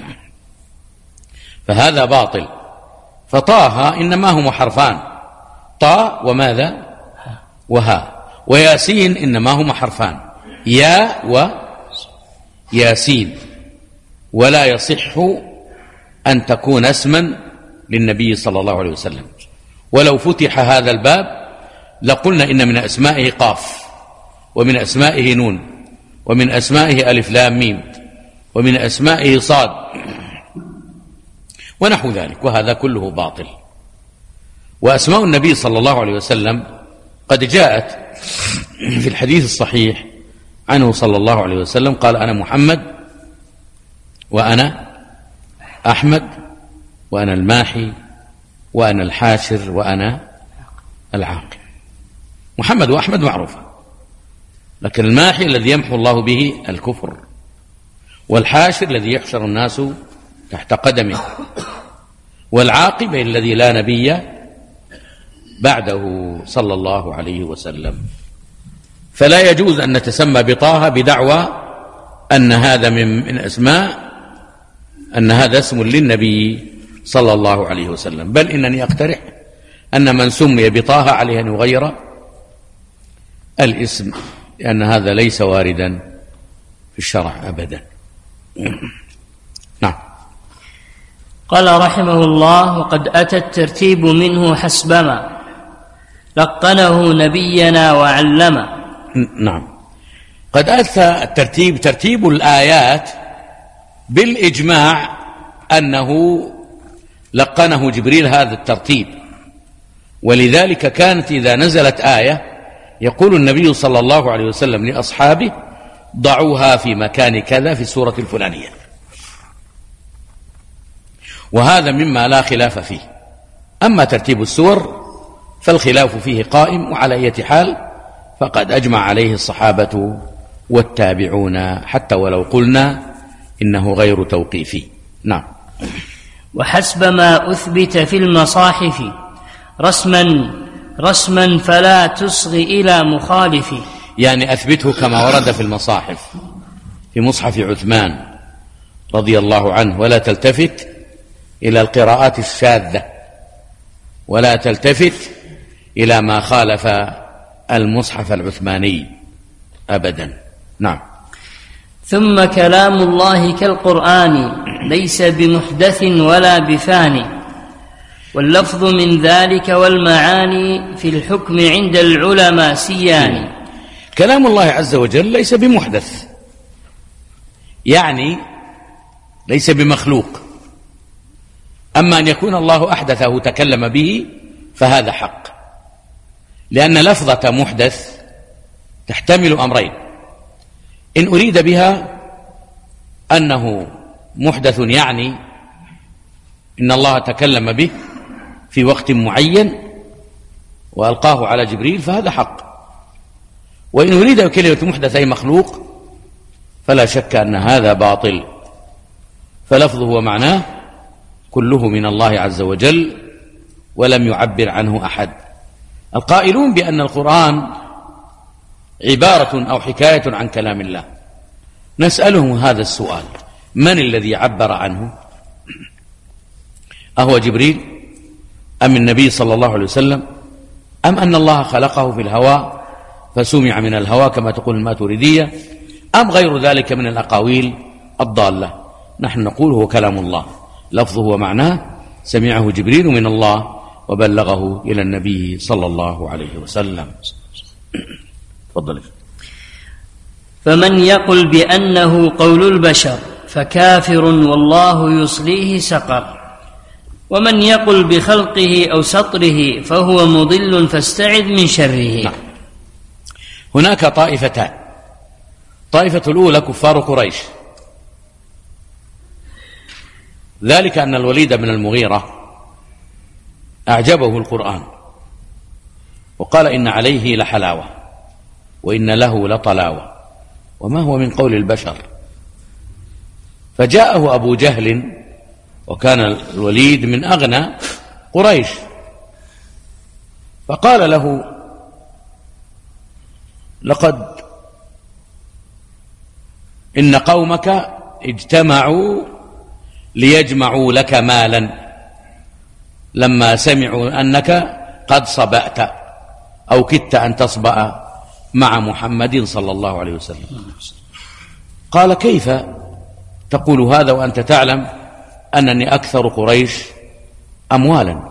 فهذا باطل. فطه إنما هم حرفان، طا وماذا وها، وياسين إنما هم حرفان، يا وياسين، ولا يصح أن تكون اسما للنبي صلى الله عليه وسلم. ولو فتح هذا الباب لقلنا إن من أسمائه قاف، ومن أسمائه نون، ومن أسمائه ألف لام ميم، ومن أسمائه صاد، ونحو ذلك، وهذا كله باطل. وأسماء النبي صلى الله عليه وسلم قد جاءت في الحديث الصحيح عنه صلى الله عليه وسلم، قال أنا محمد وأنا أحمد وأنا الماحي وأنا الحاشر وأنا العاقب. محمد وأحمد معروفة، لكن الماحي الذي يمحو الله به الكفر، والحاشر الذي يحشر الناس تحت قدمه، والعاقب الذي لا نبي بعده صلى الله عليه وسلم. فلا يجوز أن نتسمى بطه بدعوى أن هذا من, من أسماء أن هذا اسم للنبي صلى الله عليه وسلم، بل إنني أقترح أن من سمي بطه عليه أن يغير الاسم، لأن هذا ليس واردا في الشرع أبدا. نعم. قال رحمه الله: وقد أتى الترتيب منه حسبما لقنه نبينا وعلم. نعم، قد أتى الترتيب ترتيب الآيات بالإجماع أنه لقنه جبريل هذا الترتيب، ولذلك كانت إذا نزلت آية يقول النبي صلى الله عليه وسلم لأصحابه: ضعوها في مكان كذا في السورة الفلانية. وهذا مما لا خلاف فيه. أما ترتيب السور فالخلاف فيه قائم، وعلى أي حال فقد أجمع عليه الصحابة والتابعون، حتى ولو قلنا إنه غير توقيفي. نعم. وحسب ما أثبت في المصاحف رسما رسما فلا تصغ إلى مخالف. يعني أثبته كما ورد في المصاحف، في مصحف عثمان رضي الله عنه، ولا تلتفت إلى القراءات الشاذة، ولا تلتفت إلى ما خالف المصحف العثماني أبدا. نعم. ثم كلام الله كالقرآن ليس بمحدث ولا بفاني، واللفظ من ذلك والمعاني في الحكم عند العلماء سيان. كلام الله عز وجل ليس بمحدث، يعني ليس بمخلوق. أما أن يكون الله أحدثه تكلم به فهذا حق، لأن لفظة محدث تحتمل أمرين: إن أريد بها أنه محدث يعني إن الله تكلم به في وقت معين وألقاه على جبريل فهذا حق، وإن أريد بكلمة محدث أي مخلوق فلا شك أن هذا باطل، فلفظه ومعناه كله من الله عز وجل ولم يعبر عنه أحد. القائلون بأن القرآن عبارة أو حكاية عن كلام الله نسألهم هذا السؤال: من الذي عبر عنه؟ أهو جبريل أم النبي صلى الله عليه وسلم أم أن الله خلقه في الهواء فسمع من الهواء كما تقول الماتريدية أم غير ذلك من الأقاويل الضالة؟ نحن نقول هو كلام الله، لفظه ومعناه سمعه جبريل من الله وبلغه إلى النبي صلى الله عليه وسلم. تفضل. فمن يقل بأنه قول البشر فكافر والله يصليه سقر، ومن يقل بخلقه أو سطره فهو مضل فاستعذ من شره. نعم. هناك طائفتان: طائفة الأولى كفار قريش، ذلك أن الوليد بن المغيرة أعجبه القرآن وقال إن عليه لحلاوة وإن له لطلاوة وما هو من قول البشر. فجاءه أبو جهل، وكان الوليد من أغنى قريش، فقال له: لقد إن قومك اجتمعوا ليجمعوا لك مالا لما سمعوا أنك قد صبأت أو كدت أن تصبأ مع محمد صلى الله عليه وسلم. قال: كيف تقول هذا وأنت تعلم أنني أكثر قريش أموالا؟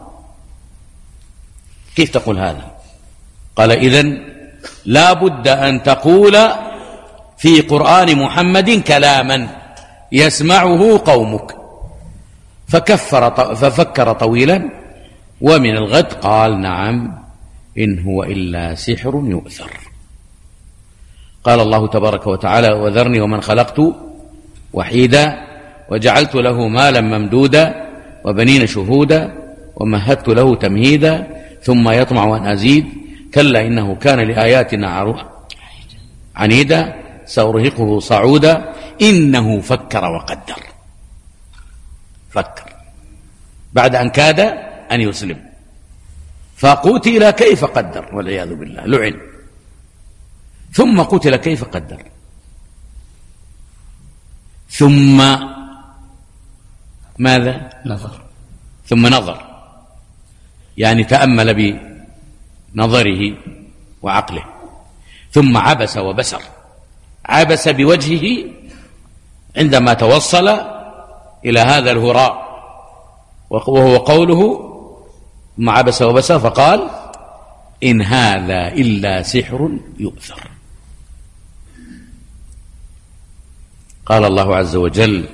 كيف تقول هذا؟ قال: إذن لا بد أن تقول في قرآن محمد كلاما يسمعه قومك. فكفر ففكر طويلا، ومن الغد قال: نعم، إن هو إلا سحر يؤثر. قال الله تبارك وتعالى: وذرني ومن خلقت وحيدا وجعلت له مالا ممدودا وبنين شهودا ومهدت له تمهيدا ثم يطمع أن أزيد كلا إنه كان لآياتنا عنيدا سأرهقه صعودا إنه فكر وقدر. فكر بعد أن كاد أن يسلم، فقتل كيف قدر والعياذ بالله، لعن. ثم قتل كيف قدر، ثم ماذا؟ نظر. ثم نظر، يعني تأمل بنظره وعقله. ثم عبس وبسر، عبس بوجهه عندما توصل إلى هذا الهراء وهو قوله مع عبس وبس فقال إن هذا إلا سحر يؤثر. قال الله عز وجل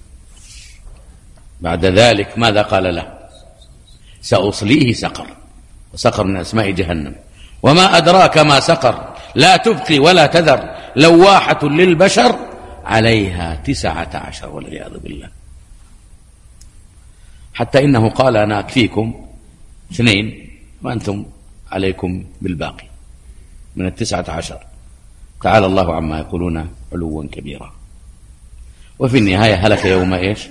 بعد ذلك ماذا قال له؟ سأصليه سقر، وسقر من أسماء جهنم، وما أدراك ما سقر لا تبقي ولا تذر لواحة للبشر عليها تسعة عشر والعياذ بالله. حتى إنه قال أنا أكفيكم اثنين وأنتم عليكم بالباقي من التسعة عشر. تعالى الله عما يقولون علوا كبيرا. وفي النهاية هلك يوم إيش؟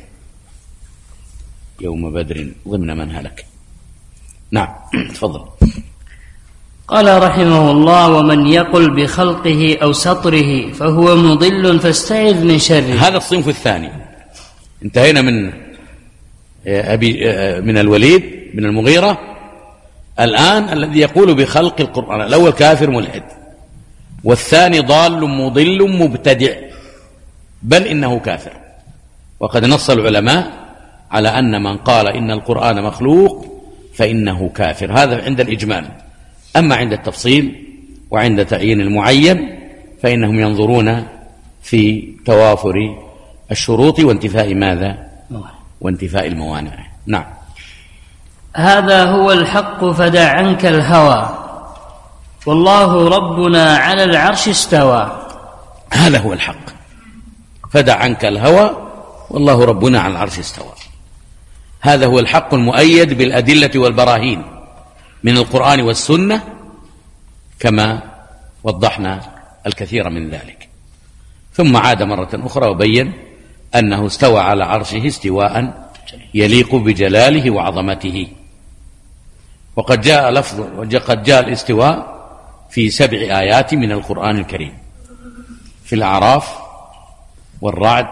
يوم بدر ضمن من هلك. نعم تفضل. قال رحمه الله ومن يقل بخلقه أو سطره فهو مضل فاستعذ من شره. هذا الصنف الثاني. انتهينا من أبي من الوليد بن المغيرة. الآن الذي يقول بخلق القرآن، الأول كافر ملحد، والثاني ضال مضل مبتدع، بل إنه كافر. وقد نص العلماء على أن من قال إن القرآن مخلوق فإنه كافر، هذا عند الإجمال. أما عند التفصيل وعند تعيين المعين فإنهم ينظرون في توافر الشروط وانتفاء ماذا؟ وانتفاء الموانع. نعم. هذا هو الحق فدع عنك الهوى والله ربنا على العرش استوى. هذا هو الحق، فدع عنك الهوى والله ربنا على العرش استوى. هذا هو الحق المؤيد بالأدلة والبراهين من القرآن والسنة، كما وضحنا الكثير من ذلك. ثم عاد مرة أخرى وبين أنه استوى على عرشه استواء يليق بجلاله وعظمته. وقد جاء لفظ وقد جاء الاستواء في سبع آيات من القرآن الكريم، في الأعراف والرعد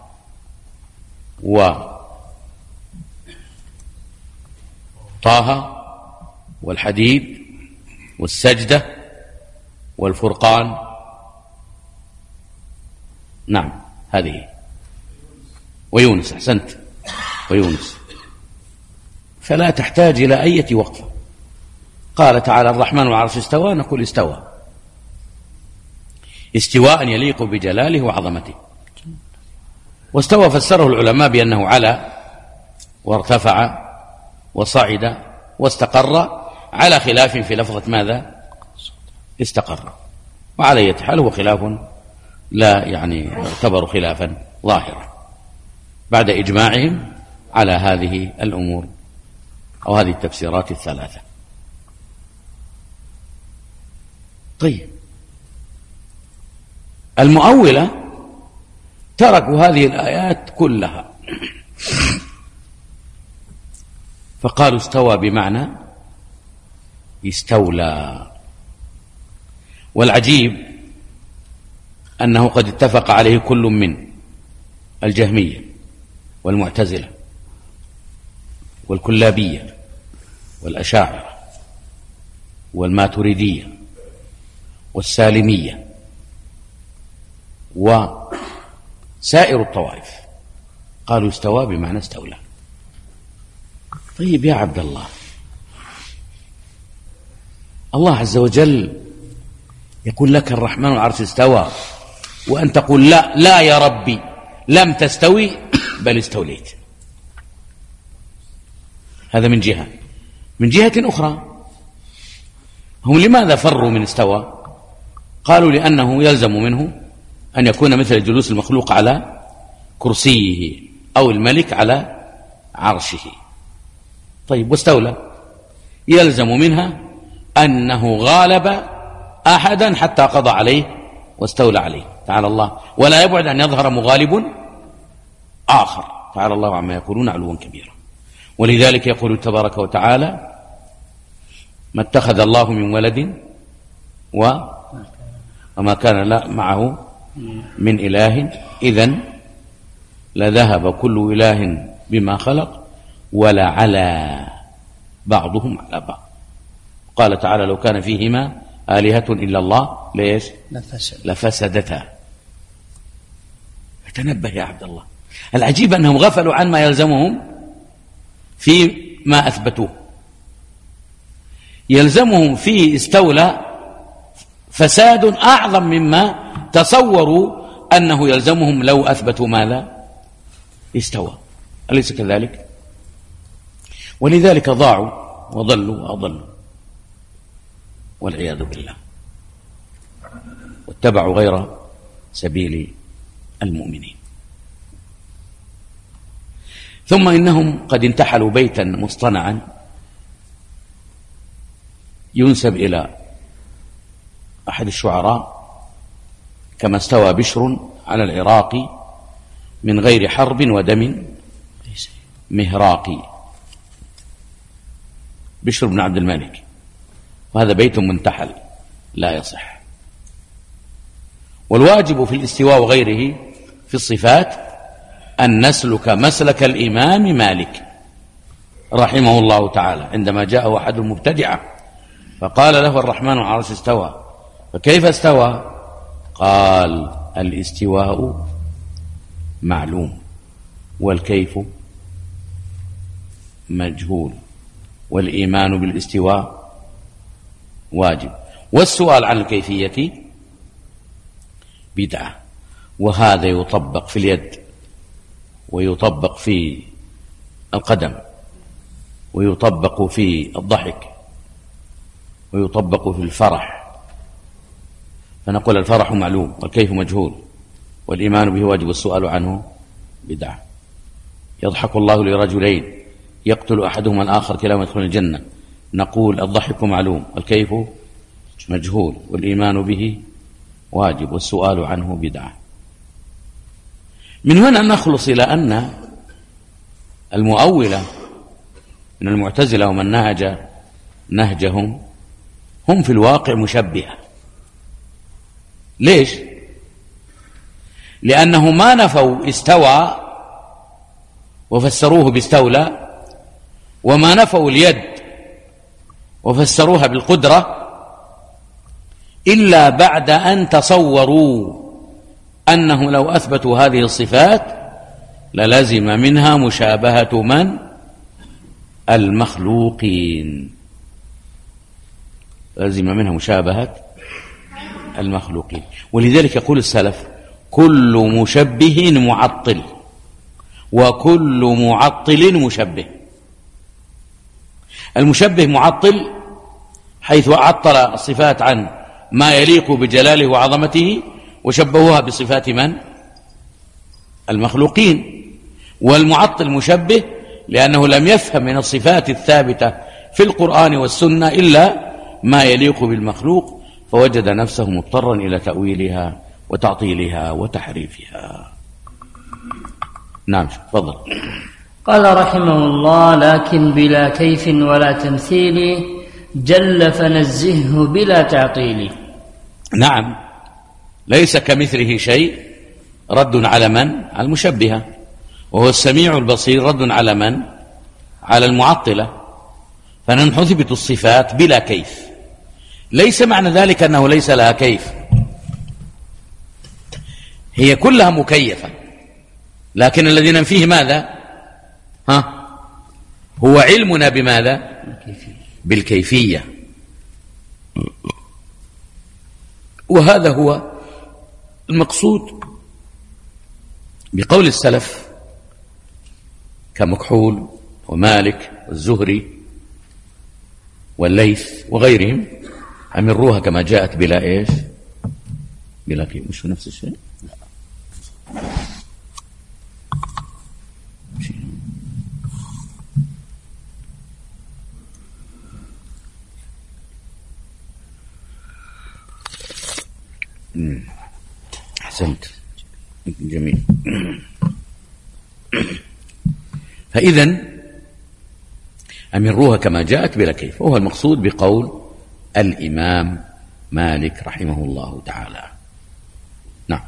وطه والحديد والسجدة والفرقان. نعم هذه، ويونس. أحسنت، ويونس. فلا تحتاج إلى أي وقفة. قال تعالى الرحمن على العرش استوى، نقول استوى استواء يليق بجلاله وعظمته. واستوى فسره العلماء بأنه على وارتفع وصعد واستقر، على خلاف في لفظة ماذا؟ استقر. وعلى أي حال هو خلاف لا يعني يعتبر خلافا ظاهرا بعد إجماعهم على هذه الأمور أو هذه التفسيرات الثلاثة. طيب، المؤولة تركوا هذه الآيات كلها فقالوا استوى بمعنى استولى. والعجيب أنه قد اتفق عليه كل من الجهمية والمعتزلة والكلابية والأشاعرة والماتريدية والسالمية وسائر الطوائف، قالوا استوى بمعنى استولى. طيب يا عبد الله، الله عز وجل يقول لك الرحمن على العرش استوى، وأن تقول لا لا يا ربي لم تستوي بل استوليت. هذا من جهة. من جهة أخرى، هم لماذا فروا من استوى؟ قالوا لأنه يلزم منه أن يكون مثل جلوس المخلوق على كرسيه أو الملك على عرشه. طيب، واستولى يلزم منها أنه غالب أحدا حتى قضى عليه واستولى عليه تعالى الله، ولا يبعد أن يظهر مغالب آخر تعالى الله عما يقولون علوا كبيرا. ولذلك يقول تبارك وتعالى ما اتخذ الله من ولد وما كان لا معه من إله إذن لذهب كل إله بما خلق ولا على بعضهم على بعض. قال تعالى لو كان فيهما آلهة إلا الله ليش لفسدتا. فتنبه يا عبد الله. العجيب أنهم غفلوا عن ما يلزمهم في ما أثبتوه، يلزمهم في استولى فساد أعظم مما تصوروا أنه يلزمهم لو أثبتوا ماذا؟ استوى. أليس كذلك؟ ولذلك ضاعوا وضلوا وأضلوا والعياذ بالله، واتبعوا غير سبيل المؤمنين. ثم إنهم قد انتحلوا بيتا مصطنعا ينسب إلى أحد الشعراء: كما استوى بشر على العراق من غير حرب ودم مهراقي. بشر بن عبد الملك، وهذا بيت منتحل لا يصح. والواجب في الاستواء وغيره في الصفات أن نسلك مسلك الإمام مالك رحمه الله تعالى، عندما جاءه أحد المبتدعة فقال له: الرحمن على العرش استوى، فكيف استوى؟ قال: الاستواء معلوم والكيف مجهول، والإيمان بالاستواء واجب، والسؤال عن الكيفية بدعة. وهذا يطبق في اليد، ويطبق في القدم، ويطبق في الضحك، ويطبق في الفرح. فنقول الفرح معلوم والكيف مجهول والإيمان به واجب والسؤال عنه بدعة. يضحك الله لرجلين يقتل أحدهما الآخر كلاهما يدخل الجنة، نقول الضحك معلوم والكيف مجهول والإيمان به واجب والسؤال عنه بدعة. من هنا نخلص إلى أن المؤولة من المعتزلة ومن نهج نهجهم هم في الواقع مشبهة. ليش؟ لأنه ما نفوا استوى وفسروه باستولى، وما نفوا اليد وفسروها بالقدرة، إلا بعد أن تصوروا أنه لو أثبتوا هذه الصفات للزم منها مشابهة من؟ المخلوقين، لزم منها مشابهة المخلوقين. ولذلك يقول السلف: كل مشبه معطل وكل معطل مشبه. المشبه معطل حيث عطل الصفات عن ما يليق بجلاله وعظمته وشبهوها بصفات من؟ المخلوقين. والمعطل مشبه لأنه لم يفهم من الصفات الثابتة في القرآن والسنة إلا ما يليق بالمخلوق، فوجد نفسه مضطرا إلى تأويلها وتعطيلها وتحريفها. نعم، تفضل. قال رحمه الله: لكن بلا كيف ولا تمثيل، جل فنزهه بلا تعطيل. نعم، ليس كمثله شيء، رد على من؟ على المشبهة. وهو السميع البصير، رد على من؟ على المعطلة. فنثبت الصفات بلا كيف. ليس معنى ذلك أنه ليس لها كيف، هي كلها مكيفة، لكن الذي ننفيه ماذا؟ ها؟ هو علمنا بماذا؟ بالكيفية. وهذا هو المقصود بقول السلف كمكحول ومالك والزهري والليث وغيرهم: أمروها كما جاءت بلا إيش؟ بلا كيف. مش نفس الشيء؟ أحسنت، جميل. فإذن أمروها كما جاءت بلا كيف، وهو المقصود بقول الإمام مالك رحمه الله تعالى. نعم.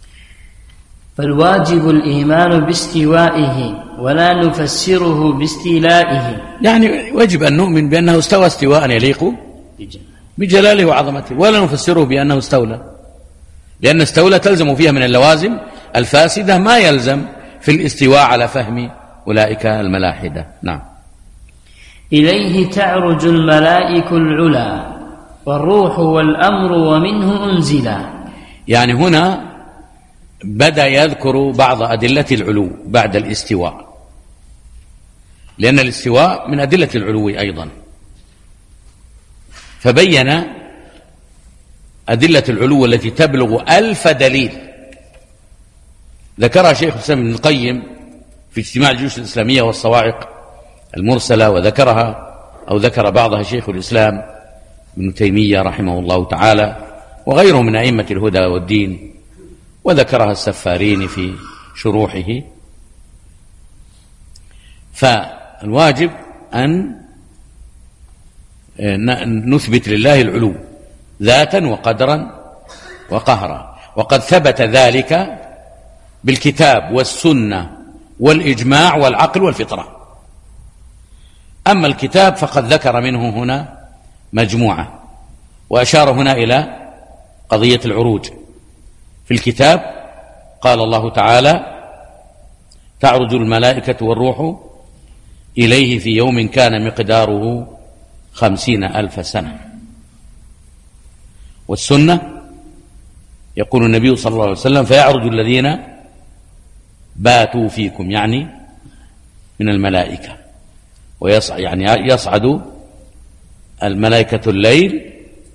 فالواجب الإيمان باستوائه ولا نفسره باستيلائه، يعني واجب أن نؤمن بأنه استوى استواء يليق بجلاله وعظمته، ولا نفسره بأنه استولى، لأن استولى تلزم فيها من اللوازم الفاسدة ما يلزم في الاستواء على فهم أولئك الملاحدة. نعم. إليه تعرج الملائك العلا والروح والأمر ومنه أنزلا. يعني هنا بدأ يذكر بعض أدلة العلو بعد الاستواء، لأن الاستواء من أدلة العلو أيضا، فبين أدلة العلو التي تبلغ ألف دليل ذكرها شيخ الإسلام ابن القيم في اجتماع الجيوش الإسلامية والصواعق المرسلة، وذكرها أو ذكر بعضها شيخ الإسلام ابن تيمية رحمه الله تعالى وغيره من أئمة الهدى والدين، وذكرها السفارين في شروحه. فالواجب أن نثبت لله العلو ذاتا وقدرا وقهرا، وقد ثبت ذلك بالكتاب والسنة والإجماع والعقل والفطرة. أما الكتاب فقد ذكر منه هنا مجموعة، وأشار هنا إلى قضية العروج. في الكتاب قال الله تعالى: تعرج الملائكة والروح إليه في يوم كان مقداره خمسين ألف سنة. والسنة يقول النبي صلى الله عليه وسلم: فيعرج الذين باتوا فيكم، يعني من الملائكة، ويصعد يعني يصعد الملائكة الليل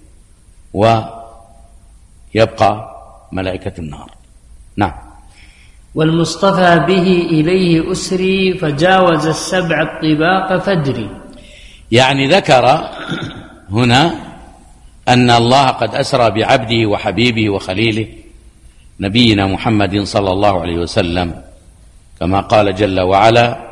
ويبقى ملائكة النهار. نعم. والمصطفى به إليه أسري فجاوز السبع الطباق فدري. يعني ذكر هنا أن الله قد أسرى بعبده وحبيبه وخليله نبينا محمد صلى الله عليه وسلم، كما قال جل وعلا: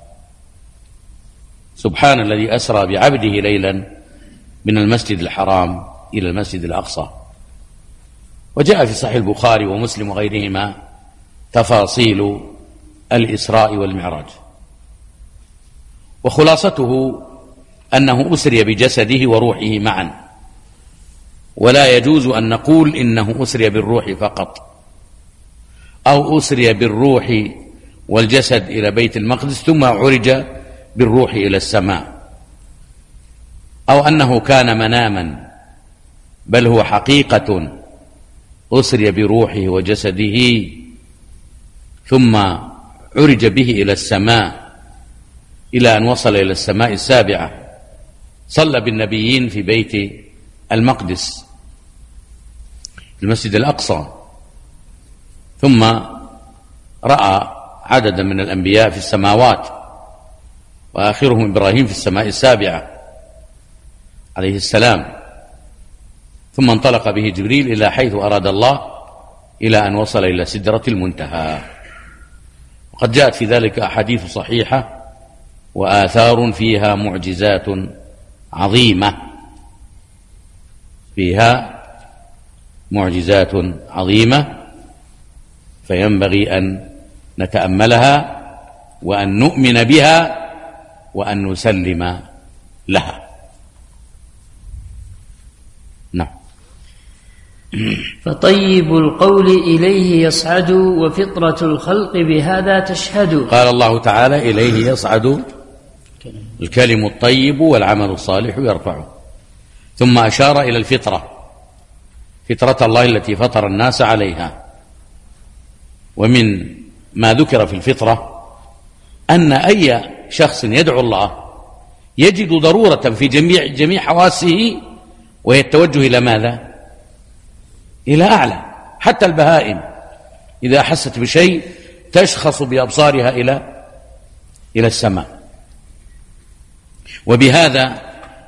سبحان الذي أسرى بعبده ليلا من المسجد الحرام إلى المسجد الأقصى. وجاء في صحيح البخاري ومسلم وغيرهما تفاصيل الإسراء والمعراج، وخلاصته أنه أسري بجسده وروحه معا، ولا يجوز أن نقول إنه أسري بالروح فقط، أو أسري بالروح والجسد إلى بيت المقدس ثم عرج بالروح إلى السماء، أو أنه كان مناما، بل هو حقيقة أسري بروحه وجسده ثم عرج به إلى السماء إلى أن وصل إلى السماء السابعة، صلى بالنبيين في بيت المقدس المسجد الأقصى، ثم رأى عددا من الأنبياء في السماوات، وآخرهم إبراهيم في السماء السابعة عليه السلام، ثم انطلق به جبريل إلى حيث أراد الله إلى أن وصل إلى سدرة المنتهى. وقد جاءت في ذلك أحاديث صحيحة وآثار فيها معجزات عظيمة فيها معجزات عظيمة فينبغي أن نتأملها وأن نؤمن بها وأن نسلم لها. نعم. فطيب القول إليه يصعد وفطرة الخلق بهذا تشهد. قال الله تعالى: إليه يصعد الكلم الطيب والعمل الصالح يرفعه. ثم أشار إلى الفطرة، فطرة الله التي فطر الناس عليها. ومن ما ذكر في الفطرة أن أي شخص يدعو الله يجد ضرورة في جميع جميع حواسه، وهي التوجه إلى ماذا؟ إلى أعلى. حتى البهائم إذا أحست بشيء تشخص بأبصارها إلى إلى السماء. وبهذا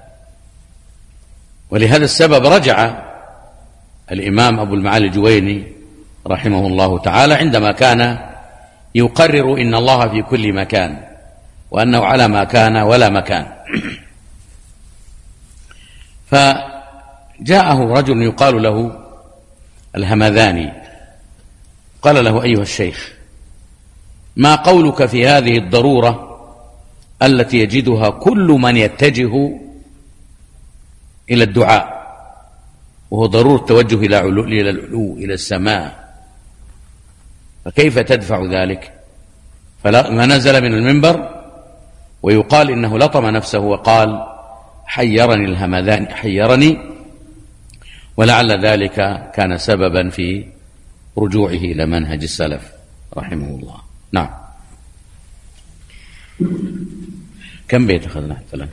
ولهذا السبب رجع الإمام أبو المعالي الجويني رحمه الله تعالى عندما كان يقرر إن الله في كل مكان، وأنه على ما كان ولا مكان. فجاءه رجل يقال له الهمذاني، قال له: أيها الشيخ، ما قولك في هذه الضرورة التي يجدها كل من يتجه إلى الدعاء، وهو ضرورة التوجه إلى علو إلى العلو إلى السماء، فكيف تدفع ذلك؟ فلما نزل من المنبر ويقال إنه لطم نفسه وقال حيرني الهمذان حيرني، ولعل ذلك كان سببا في رجوعه إلى منهج السلف رحمه الله. نعم. كم بيت أخذنا مثلا؟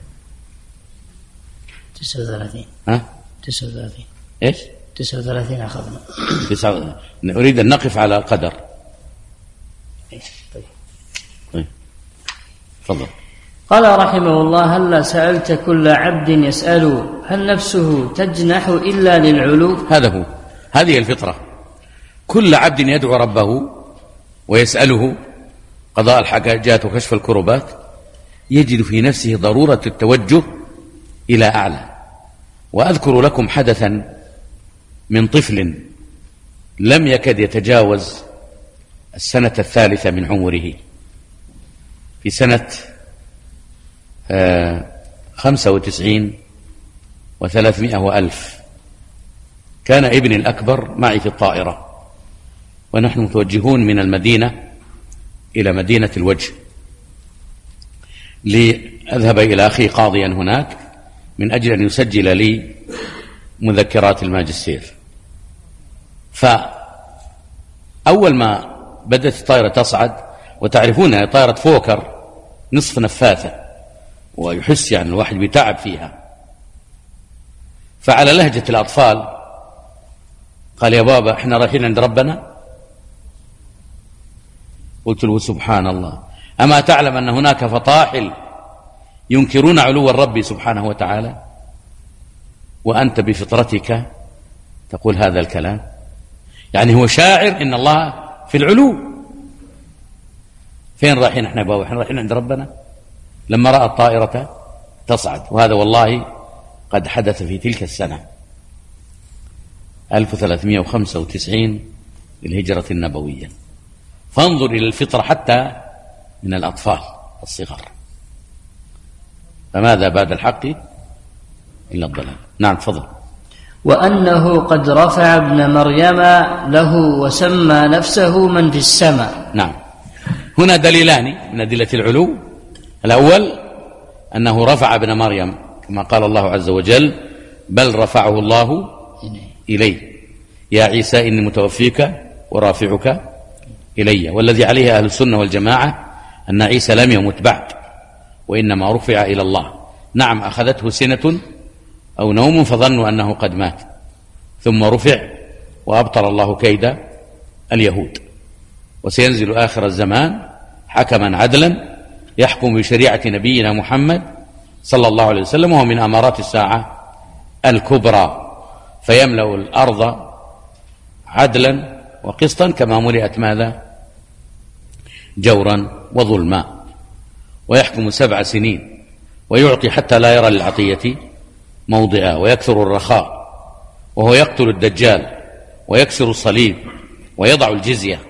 تسعة وثلاثين. ها؟ تسعة وثلاثين. إيش؟ تسعة وثلاثين أخذنا. تسعة. نريد أن نقف على القدر. طيب. طيب. تفضل. قال رحمه الله: هل سألت كل عبد يسأل هل نفسه تجنح إلا للعلو؟ هذا هو، هذه الفطرة. كل عبد يدعو ربه ويسأله قضاء الحاجات وكشف الكربات يجد في نفسه ضرورة التوجه إلى أعلى. وأذكر لكم حدثا من طفل لم يكد يتجاوز السنة الثالثة من عمره، في سنة خمسة وتسعين وثلاثمائة وألف. كان ابني الأكبر معي في الطائرة، ونحن متوجهون من المدينة إلى مدينة الوجه لأذهب إلى أخي قاضيا هناك من أجل أن يسجل لي مذكرات الماجستير. فأول ما بدأت الطائرة تصعد، وتعرفون طائرة فوكر نصف نفاثة ويحس يعني الواحد بتعب فيها، فعلى لهجة الأطفال قال: يا بابا احنا رايحين عند ربنا. قلت له: سبحان الله، أما تعلم أن هناك فطاحل ينكرون علو الرب سبحانه وتعالى، وأنت بفطرتك تقول هذا الكلام؟ يعني هو شاعر إن الله في العلو. فين رايحين احنا بابا؟ احنا رايحين عند ربنا. لما رأى الطائرة تصعد، وهذا والله قد حدث في تلك السنة ألف وثلاثمائة وخمسة وتسعين للهجرة النبوية. فانظر إلى الفطرة حتى من الأطفال الصغار. فماذا بعد الحق إلا الضلال. نعم تفضل. وأنه قد رفع ابن مريم له وسمى نفسه من في السماء. نعم، هنا دليلان من أدلة العلو. الأول أنه رفع ابن مريم كما قال الله عز وجل: بل رفعه الله إليه يا عيسى إني متوفيك ورافعك إلي. والذي عليه أهل السنة والجماعة أن عيسى لم يمت بعد، وإنما رفع إلى الله. نعم، أخذته سنة أو نوم فظنوا أنه قد مات، ثم رفع وأبطل الله كيد اليهود. وسينزل آخر الزمان حكما عدلا يحكم بشريعة نبينا محمد صلى الله عليه وسلم، وهو من أمارات الساعة الكبرى، فيملأ الأرض عدلا وقسطا كما ملئت ماذا؟ جورا وظلما. ويحكم سبع سنين ويعطي حتى لا يرى للعطية موضعا، ويكثر الرخاء، وهو يقتل الدجال ويكسر الصليب ويضع الجزية.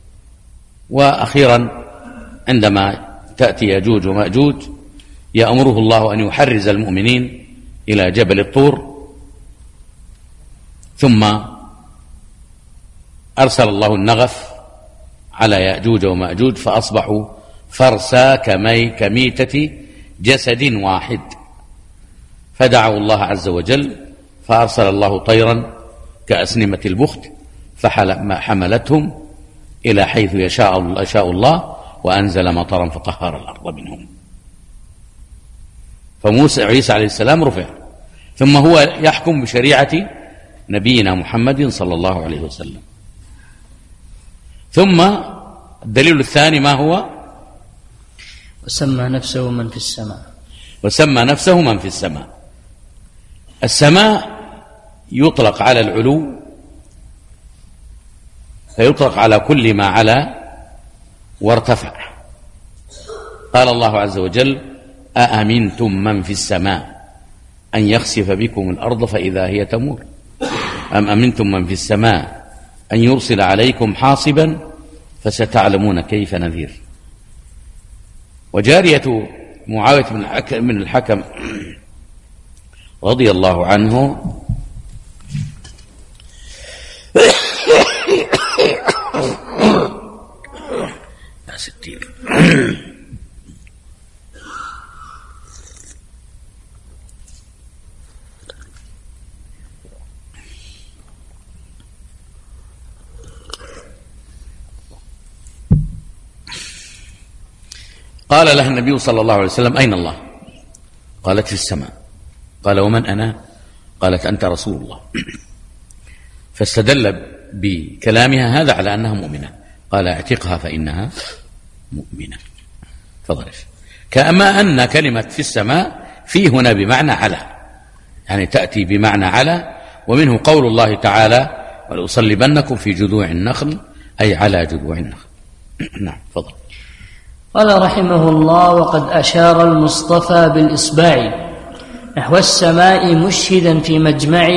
وأخيرا عندما تأتي يأجوج ومأجوج يأمره الله أن يحرز المؤمنين إلى جبل الطور، ثم أرسل الله النغف على يأجوج ومأجوج فأصبحوا فرسا كمي كميتة جسد واحد، فدعوا الله عز وجل فأرسل الله طيرا كأسنمة البخت فحملتهم إلى حيث يشاء يشاء الله، وأنزل مطرا فطهر الأرض منهم. فموسى عيسى عليه السلام رفع، ثم هو يحكم بشريعة نبينا محمد صلى الله عليه وسلم. ثم الدليل الثاني ما هو؟ وسمى نفسه من في السماء. وسمى نفسه من في السماء. السماء يطلق على العلو، فيطلق على كل ما علا وارتفع. قال الله عز وجل: أأمنتم من في السماء أن يخسف بكم الأرض فإذا هي تمور أم أمنتم من في السماء أن يرسل عليكم حاصبا فستعلمون كيف نذير. وجارية معاوية بن الحكم رضي الله عنه قال لها النبي صلى الله عليه وسلم: أين الله؟ قالت: في السماء. قال: ومن أنا؟ قالت: أنت رسول الله. فاستدل بكلامها هذا على أنها مؤمنة. قال: اعتقها فإنها مؤمنة. تفضل. كما أن كلمة في السماء في هنا بمعنى على، يعني تأتي بمعنى على، ومنه قول الله تعالى: ولأصلبنكم في جذوع النخل، أي على جذوع النخل. نعم، تفضل. قال رحمه الله: وقد أشار المصطفى بالإصبع نحو السماء مشهدا في مجمع.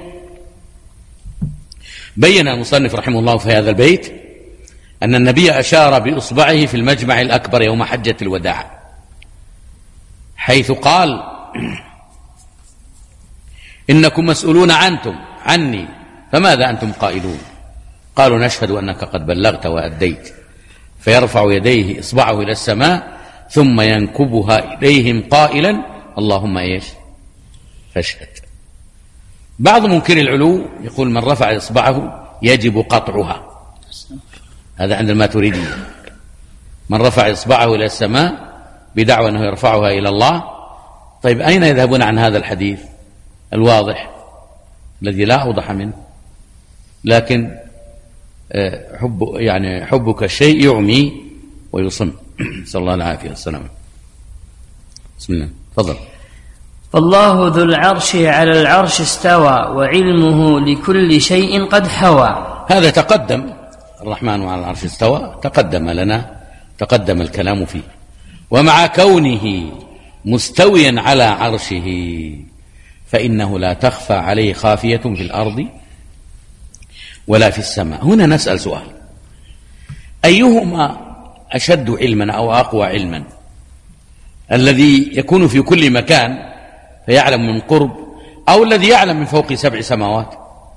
بين المصنف رحمه الله في هذا البيت أن النبي أشار بإصبعه في المجمع الأكبر يوم حجة الوداع، حيث قال: إنكم مسؤولون عنتم عني فماذا أنتم قائلون؟ قالوا: نشهد أنك قد بلغت وأديت. فيرفع يديه إصبعه إلى السماء ثم ينكبها إليهم قائلا: اللهم إيش؟ فاشهد. بعض منكر العلو يقول: من رفع إصبعه يجب قطعها، هذا عند الماتريدية. من رفع إصبعه إلى السماء بدعوى أنه يرفعها إلى الله. طيب، أين يذهبون عن هذا الحديث الواضح الذي لا أوضح منه؟ لكن حب يعني حبك الشيء يعمي ويصم. نسأل الله العافية والسلامة. بسم الله، تفضل. فالله ذو العرش على العرش استوى وعلمه لكل شيء قد حوى. هذا تقدم، الرحمن على العرش استوى، تقدم لنا، تقدم الكلام فيه. ومع كونه مستويا على عرشه فإنه لا تخفى عليه خافية في الأرض ولا في السماء. هنا نسأل سؤال: أيهما أشد علما أو أقوى علما؟ الذي يكون في كل مكان فيعلم من قرب، أو الذي يعلم من فوق سبع سماوات؟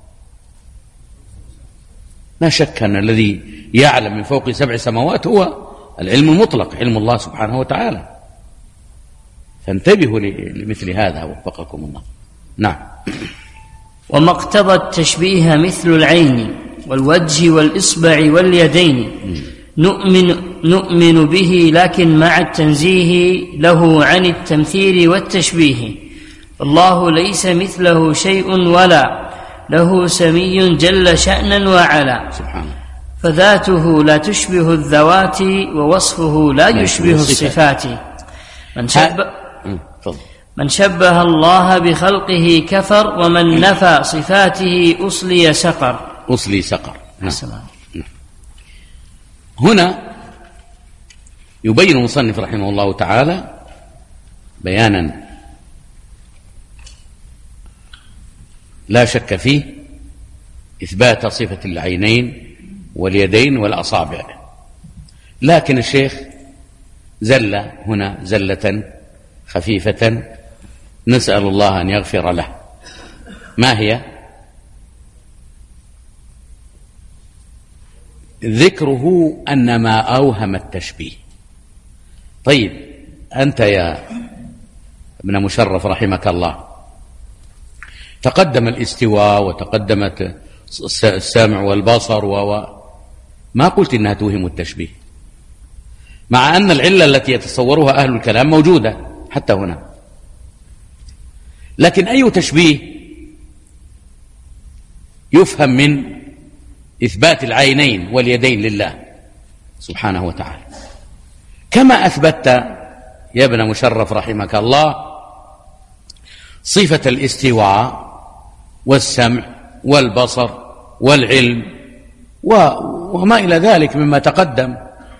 لا شك أن الذي يعلم من فوق سبع سماوات هو العلم المطلق، علم الله سبحانه وتعالى. فانتبهوا لمثل هذا وفقكم الله. نعم. وما اقتضى التشبيه مثل العين والوجه والإصبع واليدين نؤمن, نؤمن به، لكن مع التنزيه له عن التمثيل والتشبيه. الله ليس مثله شيء ولا له سمي جل شأنا وعلا، سبحانه. فذاته لا تشبه الذوات ووصفه لا يشبه الصفات. من شبه, من شبه الله بخلقه كفر، ومن نفى صفاته أصلي سقر. أصلي سقر. نعم. هنا يبين المصنف رحمه الله تعالى بيانا لا شك فيه إثبات صفة العينين واليدين والأصابع، لكن الشيخ زل هنا زلة خفيفة نسأل الله أن يغفر له. ما هي؟ ذكره أن ما أوهم التشبيه. طيب، أنت يا ابن مشرف رحمك الله، تقدم الاستواء وتقدمت السمع والبصر، وما قلت إنها توهم التشبيه، مع أن العلة التي يتصورها أهل الكلام موجودة حتى هنا. لكن أي تشبيه يفهم من إثبات العينين واليدين لله سبحانه وتعالى؟ كما أثبتت يا ابن مشرف رحمك الله صفة الاستواء والسمع والبصر والعلم وما إلى ذلك مما تقدم،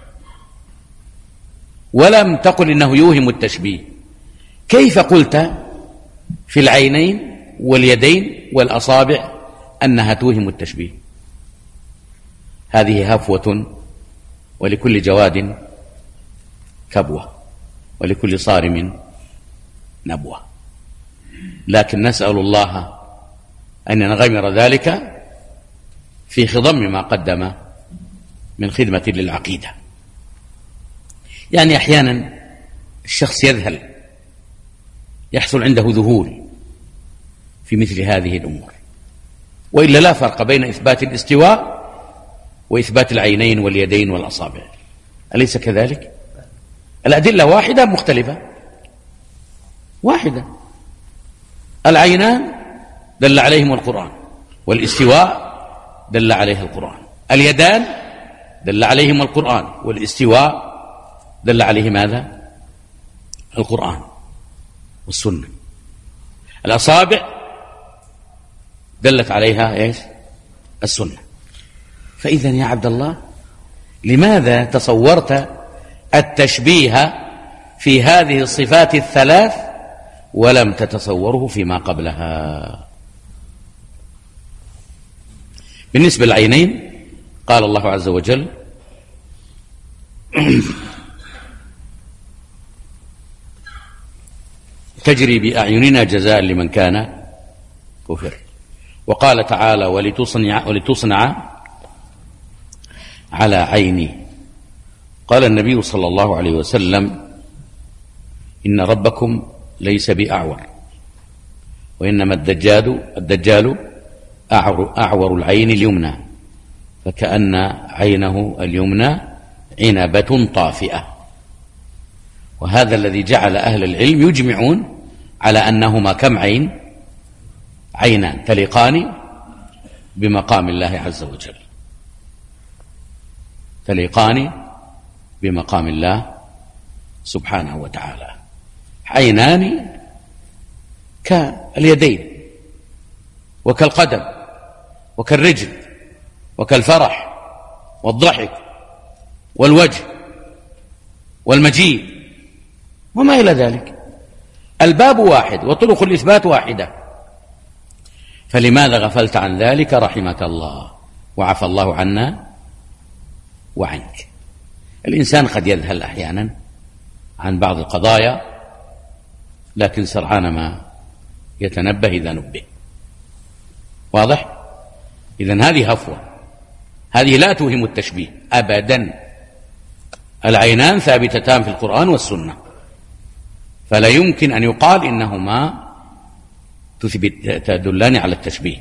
ولم تقل إنه يوهم التشبيه. كيف قلت في العينين واليدين والأصابع أنها توهم التشبيه؟ هذه هفوة، ولكل جواد كبوة، ولكل صارم نبوة. لكن نسأل الله أن ينغمر ذلك في خضم ما قدم من خدمة للعقيدة. يعني أحيانا الشخص يذهل، يحصل عنده ذهول في مثل هذه الأمور، وإلا لا فرق بين إثبات الاستواء وإثبات العينين واليدين والأصابع، أليس كذلك؟ الأدلة واحدة مختلفة، واحدة. العينان دل عليهم القرآن، والاستواء دل عليه القرآن. اليدان دل عليهم القرآن، والاستواء دل عليه ماذا؟ القرآن والسنة. الأصابع دلت عليها ايش؟ السنة. فإذا يا عبد الله، لماذا تصورت التشبيه في هذه الصفات الثلاث ولم تتصوره فيما قبلها؟ بالنسبة للعينين قال الله عز وجل: تجري بأعيننا جزاء لمن كان كفر. وقال تعالى: ولتصنع, ولتصنع على عيني. قال النبي صلى الله عليه وسلم: إن ربكم ليس بأعور، وإنما الدجال الدجال أعور, أعور العين اليمنى، فكأن عينه اليمنى عنبة طافئة. وهذا الذي جعل أهل العلم يجمعون على أنهما كم عين؟ عينان تليقان بمقام الله عز وجل، تليقان بمقام الله سبحانه وتعالى. عينان كاليدين وكالقدم وكالرجل وكالفرح والضحك والوجه والمجيء وما إلى ذلك. الباب واحد وطرق الإثبات واحدة، فلماذا غفلت عن ذلك رحمك الله وعفى الله عنا وعنك؟ الإنسان قد يذهل أحيانا عن بعض القضايا، لكن سرعان ما يتنبه إذا نبه. واضح؟ إذن هذه هفوة، هذه لا توهم التشبيه أبدا. العينان ثابتتان في القرآن والسنة، فلا يمكن أن يقال إنهما تدلان على التشبيه.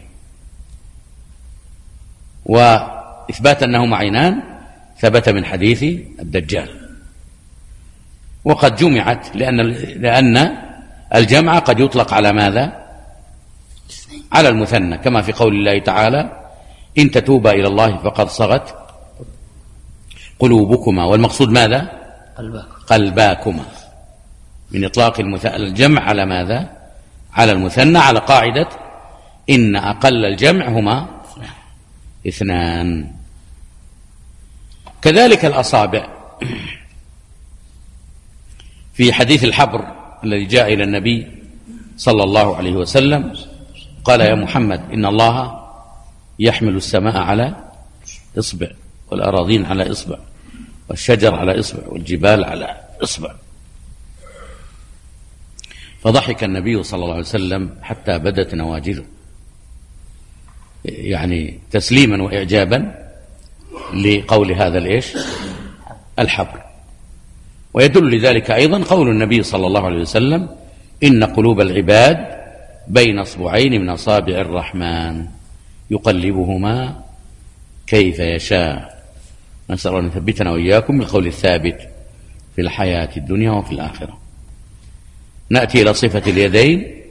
وإثبات أنهما عينان ثبت من حديث الدجال، وقد جمعت لأن, لأن الجمع قد يطلق على ماذا؟ على المثنى، كما في قول الله تعالى: إن تتوبا إلى الله فقد صغت قلوبكما. والمقصود ماذا؟ قلباكما، من إطلاق الجمع على ماذا؟ على المثنى، على قاعدة إن أقل الجمع هما اثنان. كذلك الأصابع، في حديث الحبر الذي جاء إلى النبي صلى الله عليه وسلم قال: يا محمد، إن الله يحمل السماء على إصبع، والأراضين على إصبع، والشجر على إصبع، والجبال على إصبع. فضحك النبي صلى الله عليه وسلم حتى بدت نواجذه، يعني تسليما وإعجابا لقول هذا الإيش؟ الحبر. ويدل لذلك أيضا قول النبي صلى الله عليه وسلم: إن قلوب العباد بين اصبعين من أصابع الرحمن يقلبهما كيف يشاء. نسأل أن يثبتنا وإياكم بالقول الثابت في الحياة الدنيا وفي الآخرة. نأتي إلى صفة اليدين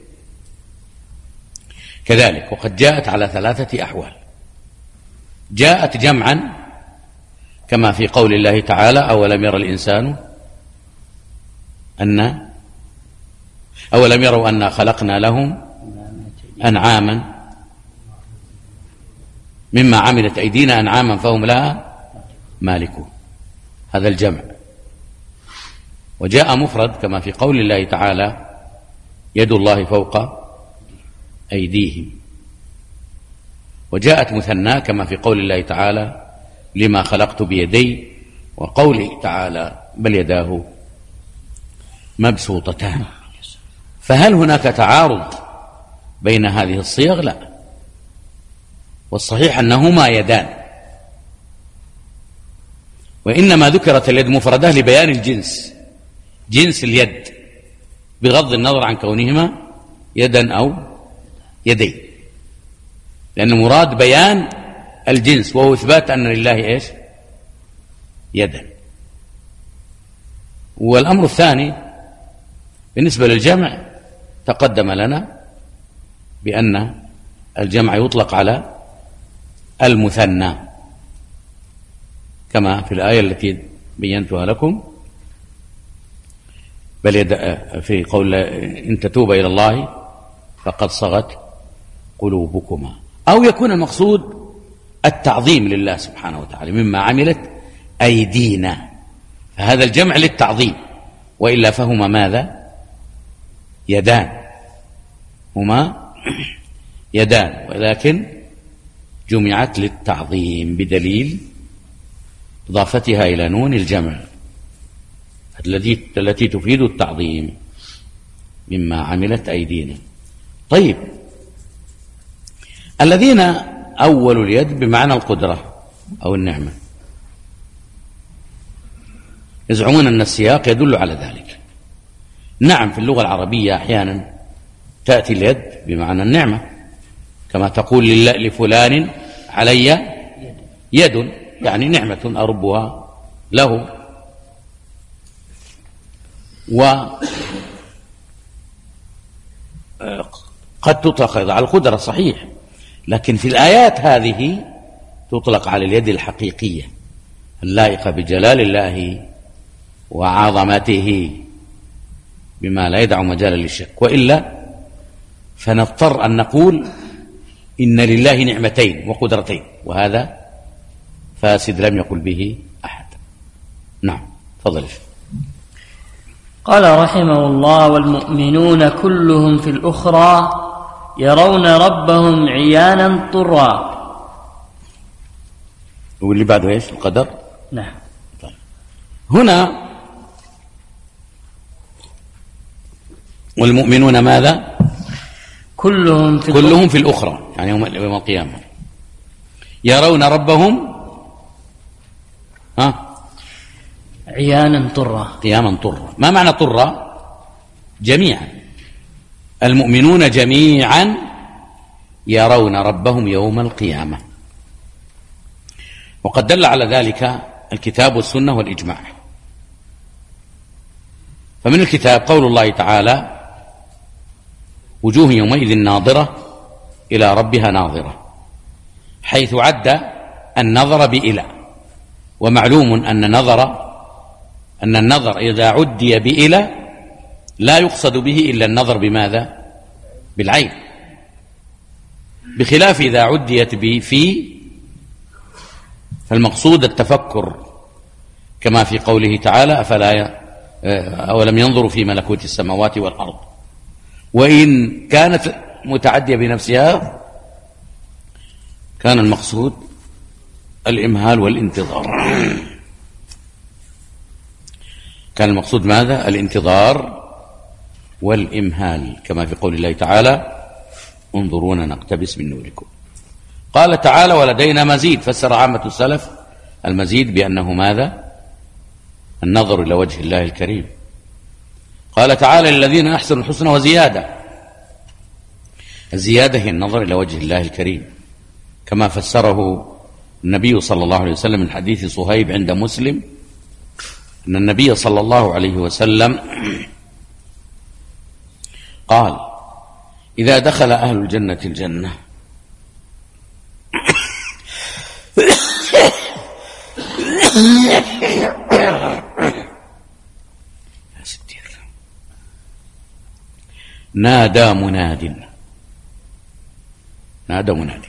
كذلك، وقد جاءت على ثلاثة أحوال. جاءت جمعا كما في قول الله تعالى: أولم يرى الإنسان أن أولم يروا أنا خلقنا لهم أنعاما مما عملت أيدينا أنعاما فهم لها مالكون. هذا الجمع. وجاء مفرد كما في قول الله تعالى: يد الله فوق أيديهم. وجاءت مثنى كما في قول الله تعالى: لما خلقت بيدي، وقوله تعالى: بل يداه مبسوطتان. فهل هناك تعارض بين هذه الصيغ؟ لا، والصحيح أنهما يدان، وإنما ذكرت اليد مفردة لبيان الجنس، جنس اليد، بغض النظر عن كونهما يدا أو يدين، لأن مراد بيان الجنس، وهو إثبات أن لله إيش؟ يدا. والأمر الثاني بالنسبة للجمع تقدم لنا بأن الجمع يطلق على المثنى كما في الآية التي بينتها لكم، بل في قول إن تتوب إلى الله فقد صغت قلوبكما، أو يكون المقصود التعظيم لله سبحانه وتعالى مما عملت أيدينا، فهذا الجمع للتعظيم، وإلا فهما ماذا؟ يدان، هما يدان، ولكن جمعت للتعظيم بدليل إضافتها إلى نون الجمع التي التي تفيد التعظيم مما عملت أيدينا. طيب، الذين أولوا اليد بمعنى القدرة أو النعمة يزعمون أن السياق يدل على ذلك. نعم، في اللغة العربية أحيانا تأتي اليد بمعنى النعمة، كما تقول لفلان علي يد، يعني نعمة أربها له. وقد تطلق على القدرة صحيح، لكن في الآيات هذه تطلق على اليد الحقيقية اللائقة بجلال الله وعظمته بما لا يدع مجالا للشك، وإلا فنضطر أن نقول إن لله نعمتين وقدرتين، وهذا فاسد لم يقل به أحد. نعم، تفضل. قال رحمه الله: والمؤمنون كلهم في الأخرى يرون ربهم عيانا طرا. واللي بعده ايش؟ القدر. نعم. طيب. هنا والمؤمنون ماذا؟ كلهم في كلهم في الأخرى، يعني يوم القيامة يرون ربهم ها عيانا طرا، قياما طرا. ما معنى طرا؟ جميعا، المؤمنون جميعا يرون ربهم يوم القيامة، وقد دل على ذلك الكتاب والسنة والإجماع. فمن الكتاب قول الله تعالى: وجوه يومئذ ناظرة إلى ربها ناظرة، حيث عد النظر بإلى، ومعلوم أن نظر أن النظر إذا عدي بإلى لا يقصد به إلا النظر بماذا؟ بالعين، بخلاف إذا عديت بفي فالمقصود التفكر، كما في قوله تعالى: أفلا أولم ينظروا في ملكوت السماوات والأرض. وإن كانت متعدية بنفسها كان المقصود الإمهال والانتظار، كان المقصود ماذا؟ الانتظار والإمهال، كما في قول الله تعالى: انظرونا نقتبس من نوركم. قال تعالى: ولدينا مزيد. فسر عامة السلف المزيد بأنه ماذا؟ النظر إلى وجه الله الكريم. قال تعالى: للذين أحسنوا الحسنى وزيادة. الزيادة هي النظر إلى وجه الله الكريم، كما فسره النبي صلى الله عليه وسلم من حديث صهيب عند مسلم أن النبي صلى الله عليه وسلم قال: إذا دخل أهل الجنة الجنة نادى مناد نادى مناد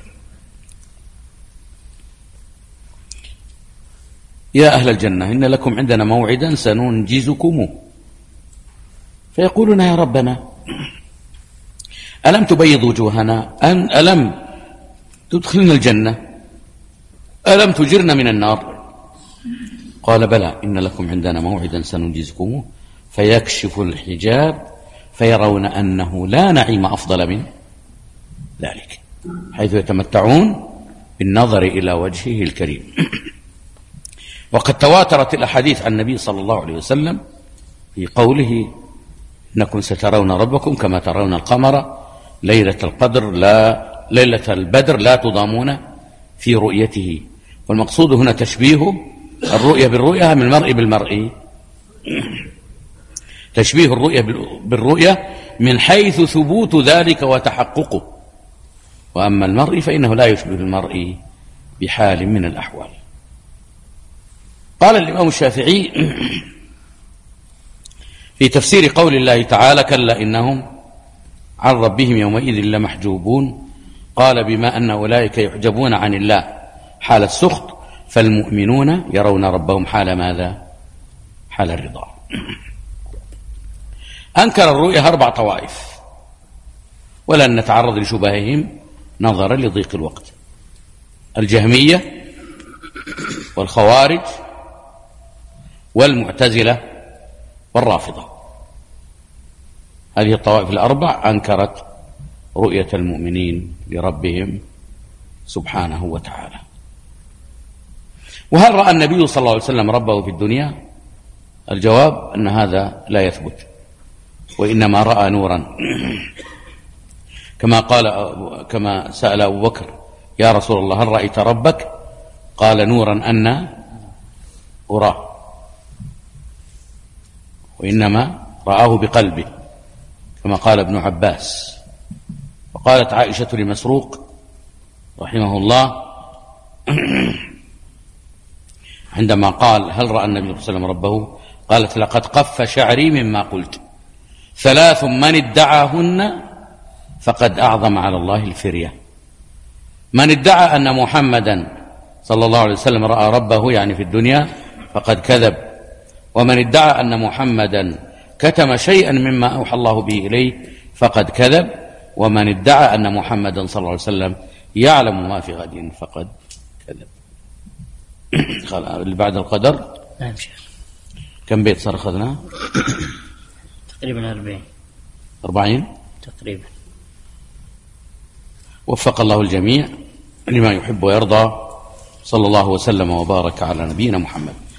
يا أهل الجنة إن لكم عندنا موعدا سننجزكم. فيقولون: يا ربنا ألم تبيض وجوهنا؟ أن ألم تدخلنا الجنة؟ ألم تجرنا من النار؟ قال: بلى، إن لكم عندنا موعدا سننجزكم. فيكشف الحجاب فيرون أنه لا نعيم أفضل من ذلك، حيث يتمتعون بالنظر إلى وجهه الكريم. وقد تواترت الأحاديث عن النبي صلى الله عليه وسلم في قوله: إنكم سترون ربكم كما ترون القمر ليلة القدر لا ليلة البدر لا تضامون في رؤيته. والمقصود هنا تشبيه الرؤية بالرؤية من المرء بالمرء. تشبيه الرؤية بالرؤية من حيث ثبوت ذلك وتحققه، وأما المرء فإنه لا يشبه المرء بحال من الأحوال. قال الإمام الشافعي في تفسير قول الله تعالى: كلا إنهم عن ربهم يومئذ لمحجوبون، قال: بما أن أولئك يحجبون عن الله حال السخط، فالمؤمنون يرون ربهم حال ماذا؟ حال الرضا. أنكر الرؤية أربع طوائف، ولن نتعرض لشبههم نظرا لضيق الوقت: الجهمية والخوارج والمعتزلة والرافضة. هذه الطوائف الأربع أنكرت رؤية المؤمنين لربهم سبحانه وتعالى. وهل رأى النبي صلى الله عليه وسلم ربه في الدنيا؟ الجواب أن هذا لا يثبت، وإنما رأى نورا، كما قال كما سأل أبو بكر: يا رسول الله هل رأيت ربك؟ قال: نورا أن أراه، وإنما رآه بقلبه، كما قال ابن عباس. وقالت عائشة لمسروق رحمه الله عندما قال: هل رأى النبي صلى الله عليه وسلم ربه؟ قالت: لقد قف شعري مما قلت، ثلاث من ادعاهن فقد أعظم على الله الفرية: من ادعى أن محمدا صلى الله عليه وسلم رأى ربه يعني في الدنيا فقد كذب، ومن ادعى أن محمدا كتم شيئا مما أوحى الله به إليه فقد كذب، ومن ادعى أن محمدا صلى الله عليه وسلم يعلم ما في غد فقد كذب. اللي بعد القدر نعم شيخ. كم بيت صار أخذنا؟ تقريبا أربعين أربعين تقريبا. وفق الله الجميع لما يحب ويرضى. صلى الله وسلم وبارك على نبينا محمد.